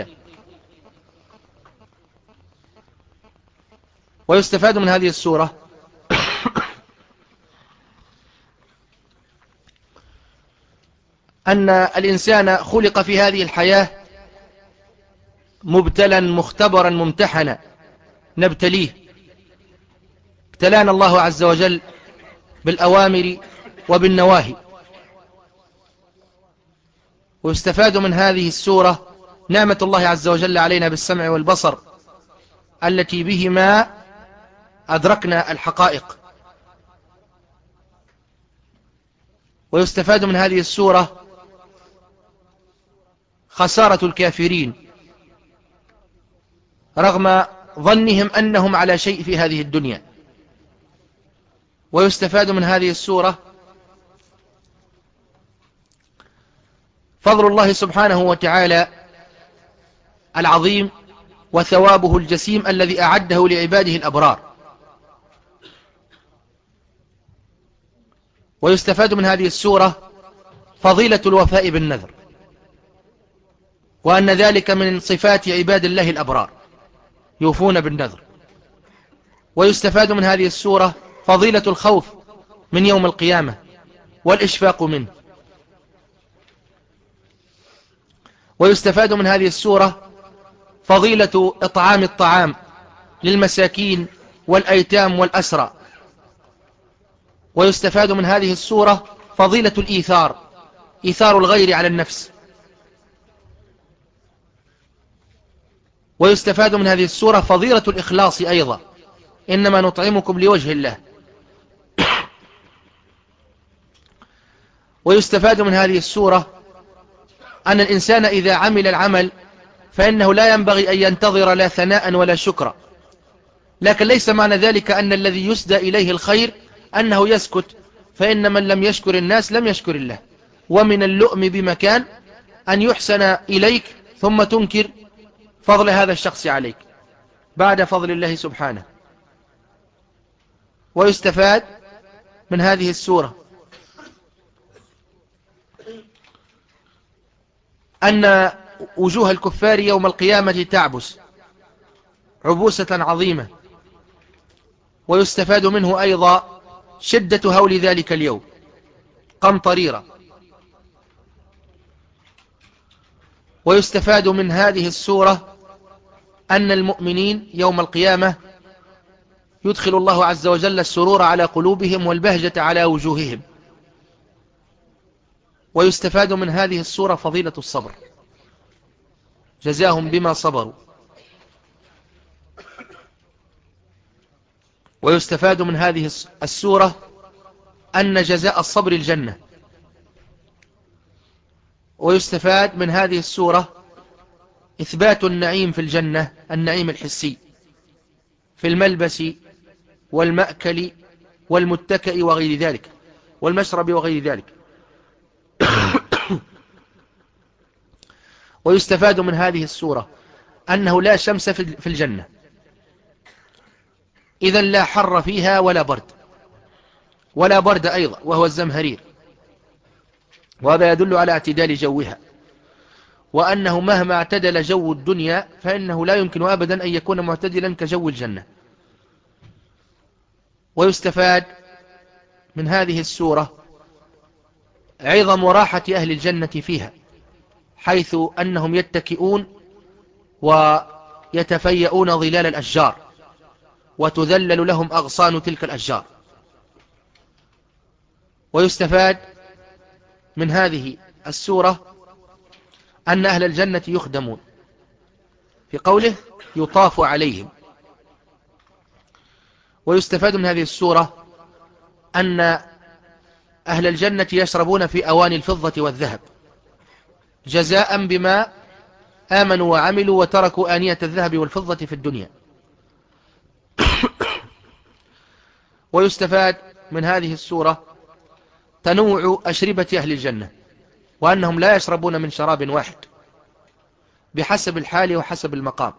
ويستفاد من هذه السورة أن الإنسان خلق في هذه الحياة مبتلا مختبرا ممتحنا نبتليه. ابتلانا الله عز وجل بالأوامر وبالنواهي. ويستفاد من هذه السورة نعمة الله عز وجل علينا بالسمع والبصر التي بهما أدركنا الحقائق. ويستفاد من هذه السورة خسارة الكافرين رغم ظنهم أنهم على شيء في هذه الدنيا. ويستفاد من هذه السورة فضل الله سبحانه وتعالى العظيم وثوابه الجسيم الذي أعده لعباده الأبرار. ويستفاد من هذه السورة فضيلة الوفاء بالنذر، وأن ذلك من صفات عباد الله الأبرار يوفون بالنذر. ويستفاد من هذه السورة فضيلة الخوف من يوم القيامة والإشفاق منه. ويستفاد من هذه السورة فضيلة إطعام الطعام للمساكين والأيتام والأسرى. ويستفاد من هذه السورة فضيلة الإيثار، إيثار الغير على النفس. ويستفاد من هذه السورة فضيلة الإخلاص أيضا، إنما نطعمكم لوجه الله. ويستفاد من هذه السورة أن الإنسان إذا عمل العمل فإنه لا ينبغي أن ينتظر لا ثناء ولا شكرا، لكن ليس معنى ذلك أن الذي يسدى إليه الخير أنه يسكت، فإن من لم يشكر الناس لم يشكر الله. ومن اللؤم بمكان أن يحسن إليك ثم تنكر فضل هذا الشخص عليك بعد فضل الله سبحانه. ويستفاد من هذه السورة أن وجوه الكفار يوم القيامة تعبس عبوسة عظيمة. ويستفاد منه أيضا شدة هول ذلك اليوم قمطريرة. ويستفاد من هذه السورة أن المؤمنين يوم القيامة يدخل الله عز وجل السرور على قلوبهم والبهجة على وجوههم. ويستفاد من هذه السورة فضيلة الصبر، جزاهم بما صبروا. ويستفاد من هذه السورة أن جزاء الصبر الجنة. ويستفاد من هذه السورة إثبات النعيم في الجنة، النعيم الحسي في الملبس والمأكل والمتكئ وغير ذلك والمشرب وغير ذلك. ويستفاد من هذه السورة أنه لا شمس في الجنة، إذن لا حر فيها ولا برد، ولا برد أيضا وهو الزمهرير، وهذا يدل على اعتدال جوها، وأنه مهما اعتدل جو الدنيا فإنه لا يمكن أبدا أن يكون معتدلا كجو الجنة. ويستفاد من هذه السورة عظم راحة أهل الجنة فيها، حيث أنهم يتكئون ويتفيئون ظلال الأشجار وتذلل لهم أغصان تلك الأشجار. ويستفاد من هذه السورة أن أهل الجنة يخدمون، في قوله يطاف عليهم. ويستفاد من هذه السورة أن أهل الجنة يشربون في أواني الفضة والذهب جزاء بما آمنوا وعملوا وتركوا آنية الذهب والفضة في الدنيا. ويستفاد من هذه السورة تنوع أشربة أهل الجنة، وأنهم لا يشربون من شراب واحد بحسب الحال وحسب المقام.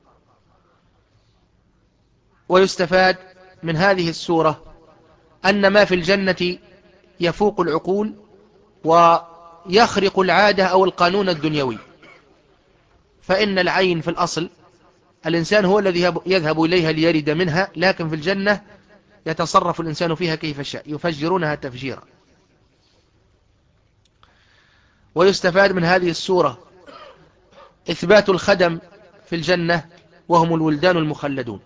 ويستفاد من هذه السورة أن ما في الجنة يفوق العقول ويخرق العادة أو القانون الدنيوي، فإن العين في الأصل الإنسان هو الذي يذهب إليها ليرد منها، لكن في الجنة يتصرف الإنسان فيها كيف شاء، يفجرونها تفجيرا. ويستفاد من هذه السورة إثبات الخدم في الجنة وهم الولدان المخلدون.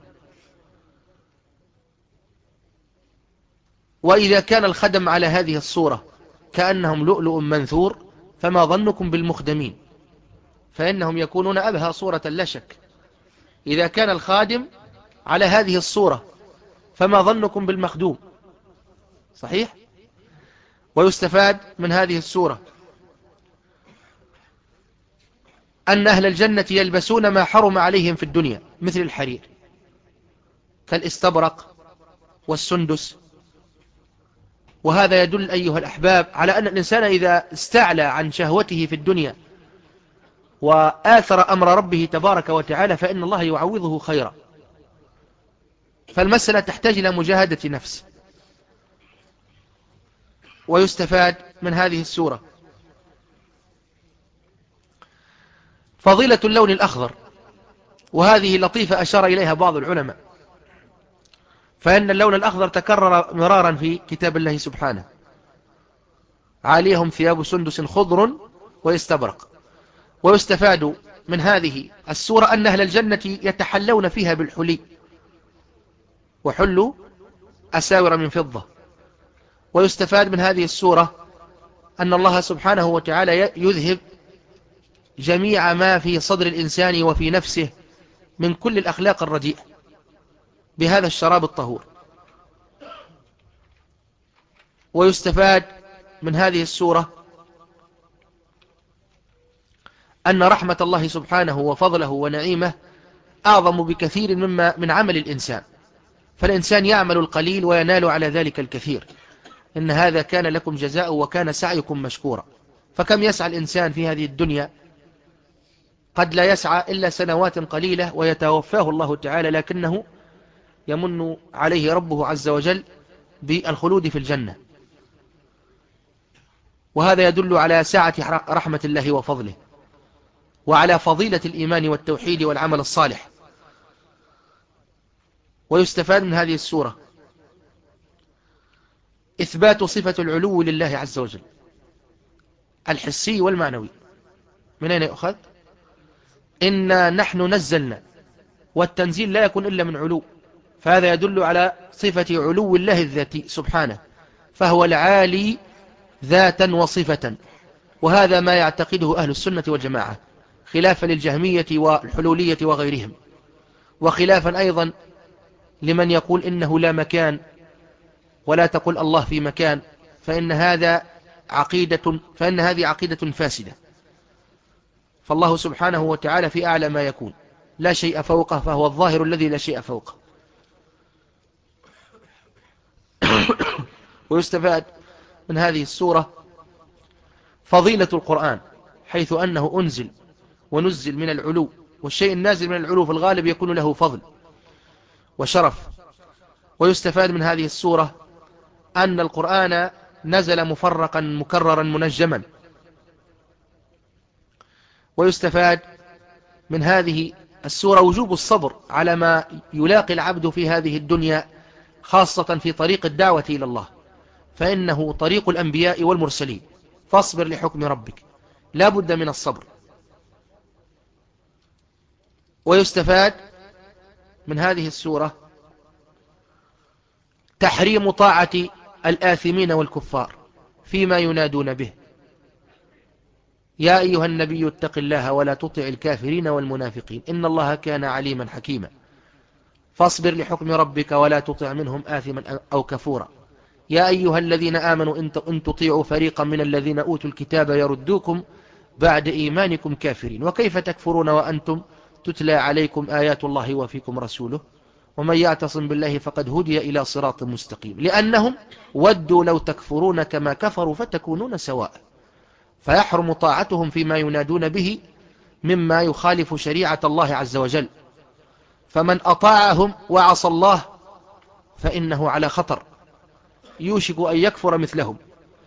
وإذا كان الخدم على هذه الصورة كأنهم لؤلؤ منثور، فما ظنكم بالمخدمين، فإنهم يكونون أبهى صورة لا شك. إذا كان الخادم على هذه الصورة فما ظنكم بالمخدوم، صحيح؟ ويستفاد من هذه السورة أن أهل الجنة يلبسون ما حرم عليهم في الدنيا مثل الحرير كالاستبرق والسندس. وهذا يدل أيها الأحباب على أن الإنسان إذا استعلى عن شهوته في الدنيا وآثر أمر ربه تبارك وتعالى فإن الله يعوضه خيرا. فالمسألة تحتاج إلى مجاهدة نفس. ويستفاد من هذه السورة فضيلة اللون الأخضر، وهذه لطيفة أشار إليها بعض العلماء، فإن اللون الأخضر تكرر مرارا في كتاب الله سبحانه: عاليهم ثياب سندس خضر ويستبرق. ويستفاد من هذه السورة أن أهل الجنة يتحلون فيها بالحلي، وحلوا أساور من فضة. ويستفاد من هذه السورة أن الله سبحانه وتعالى يذهب جميع ما في صدر الإنسان وفي نفسه من كل الأخلاق الرديئة بهذا الشراب الطهور. ويستفاد من هذه السورة أن رحمة الله سبحانه وفضله ونعيمه أعظم بكثير مما من عمل الإنسان، فالإنسان يعمل القليل وينال على ذلك الكثير. إن هذا كان لكم جزاء وكان سعيكم مشكورا. فكم يسعى الإنسان في هذه الدنيا، قد لا يسعى إلا سنوات قليلة ويتوفاه الله تعالى، لكنه يمن عليه ربه عز وجل بالخلود في الجنة. وهذا يدل على سعة رحمة الله وفضله، وعلى فضيلة الإيمان والتوحيد والعمل الصالح. ويستفاد من هذه السورة إثبات صفة العلو لله عز وجل الحسي والمعنوي. من أين يؤخذ؟ إنا نحن نزلنا، والتنزيل لا يكون إلا من علو، فهذا يدل على صفة علو الله الذاتي سبحانه، فهو العالي ذاتا وصفة. وهذا ما يعتقده أهل السنة والجماعة، خلافا للجهمية والحلولية وغيرهم، وخلافا أيضا لمن يقول إنه لا مكان ولا تقول الله في مكان، فإن هذا عقيدة فإن هذه عقيدة فاسدة. فالله سبحانه وتعالى في أعلى ما يكون، لا شيء فوقه، فهو الظاهر الذي لا شيء فوقه. ويستفاد من هذه السورة فضيلة القرآن، حيث أنه أنزل ونزل من العلو، والشيء النازل من العلو في الغالب يكون له فضل وشرف. ويستفاد من هذه السورة أن القرآن نزل مفرقا مكررا منجما. ويستفاد من هذه السورة وجوب الصبر على ما يلاقي العبد في هذه الدنيا خاصة في طريق الدعوة إلى الله، فإنه طريق الأنبياء والمرسلين. فاصبر لحكم ربك، لا بد من الصبر. ويستفاد من هذه السورة تحريم طاعة الآثمين والكفار فيما ينادون به. يا أيها النبي اتق الله ولا تطع الكافرين والمنافقين إن الله كان عليما حكيما. فاصبر لحكم ربك ولا تطع منهم آثما أو كفورا. يا أيها الذين آمنوا إن تطيعوا فريقا من الذين أوتوا الكتاب يردوكم بعد إيمانكم كافرين وكيف تكفرون وأنتم تتلى عليكم آيات الله وفيكم رسوله ومن يعتصم بالله فقد هدي إلى صراط مستقيم لأنهم ودوا لو تكفرون كما كفروا فتكونون سواء. فيحرم طاعتهم فيما ينادون به مما يخالف شريعة الله عز وجل. فمن أطاعهم وعصى الله فإنه على خطر، يوشك أن يكفر مثلهم.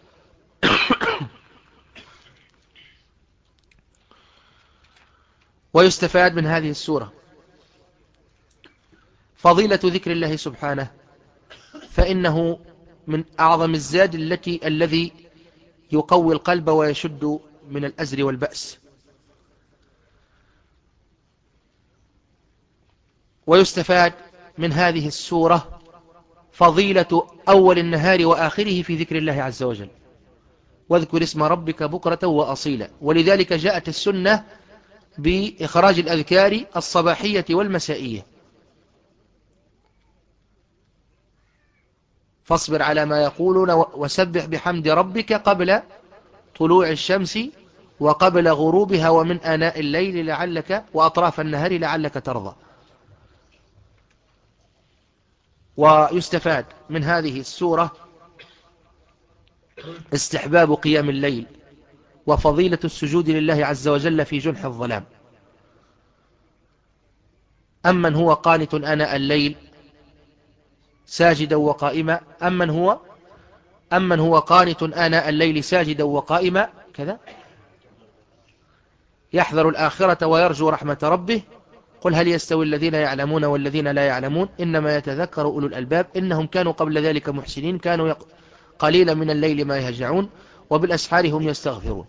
ويستفاد من هذه السورة فضيلة ذكر الله سبحانه، فإنه من أعظم الزاد التي الذي يقوي القلب ويشد من الأزر والبأس. ويستفاد من هذه السورة فضيلة أول النهار وآخره في ذكر الله عز وجل، واذكر اسم ربك بكرة وأصيلا. ولذلك جاءت السنة بإخراج الأذكار الصباحية والمسائية. فاصبر على ما يقولون وسبح بحمد ربك قبل طلوع الشمس وقبل غروبها ومن آناء الليل لعلك وأطراف النهار لعلك ترضى. ويستفاد من هذه السورة استحباب قيام الليل وفضيلة السجود لله عز وجل في جنح الظلام. أمن هو قانت آناء الليل ساجدا وقائما أمن هو أمن هو قانت آناء الليل ساجدا وقائما كذا يحذر الآخرة ويرجو رحمة ربه قل هل يستوي الذين يعلمون والذين لا يعلمون إنما يتذكر أولو الألباب إنهم كانوا قبل ذلك محسنين كانوا قليلا من الليل ما يهجعون وبالأسحار هم يستغفرون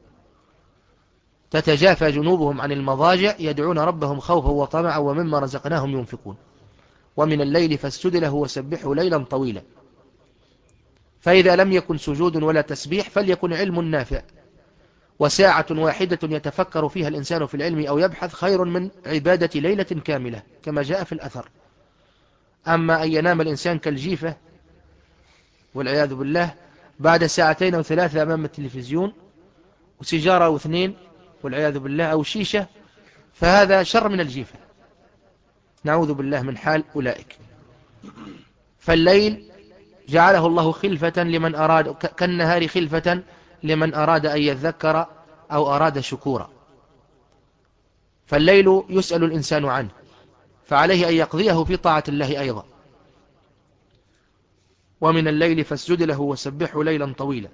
تتجافى جنوبهم عن المضاجع يدعون ربهم خوفا وطمعا ومما رزقناهم ينفقون ومن الليل فاسجد له وسبحه ليلا طويلا. فإذا لم يكن سجود ولا تسبيح فليكن علم نافع، وساعة واحدة يتفكر فيها الإنسان في العلم أو يبحث خير من عبادة ليلة كاملة كما جاء في الأثر. أما أن ينام الإنسان كالجيفة والعياذ بالله بعد ساعتين أو ثلاثة أمام التلفزيون وسيجارة أو اثنين والعياذ بالله أو شيشة فهذا شر من الجيفة، نعوذ بالله من حال أولئك. فالليل جعله الله خلفة لمن أراد كالنهار خلفة لمن أراد أن يذكر أو أراد شكورا. فالليل يسأل الإنسان عنه فعليه أن يقضيه في طاعة الله أيضا. ومن الليل فاسجد له وسبحه ليلا طويلا.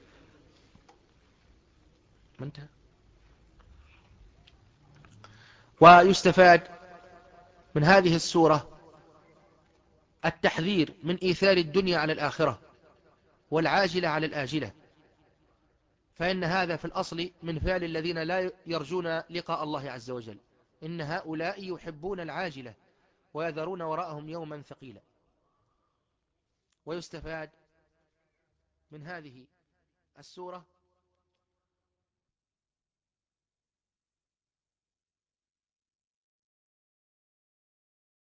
ويستفاد من هذه السورة التحذير من إيثار الدنيا على الآخرة والعاجلة على الآجلة، فإن هذا في الأصل من فعل الذين لا يرجون لقاء الله عز وجل. إن هؤلاء يحبون العاجلة ويذرون وراءهم يوما ثقيلا. ويستفاد من هذه السورة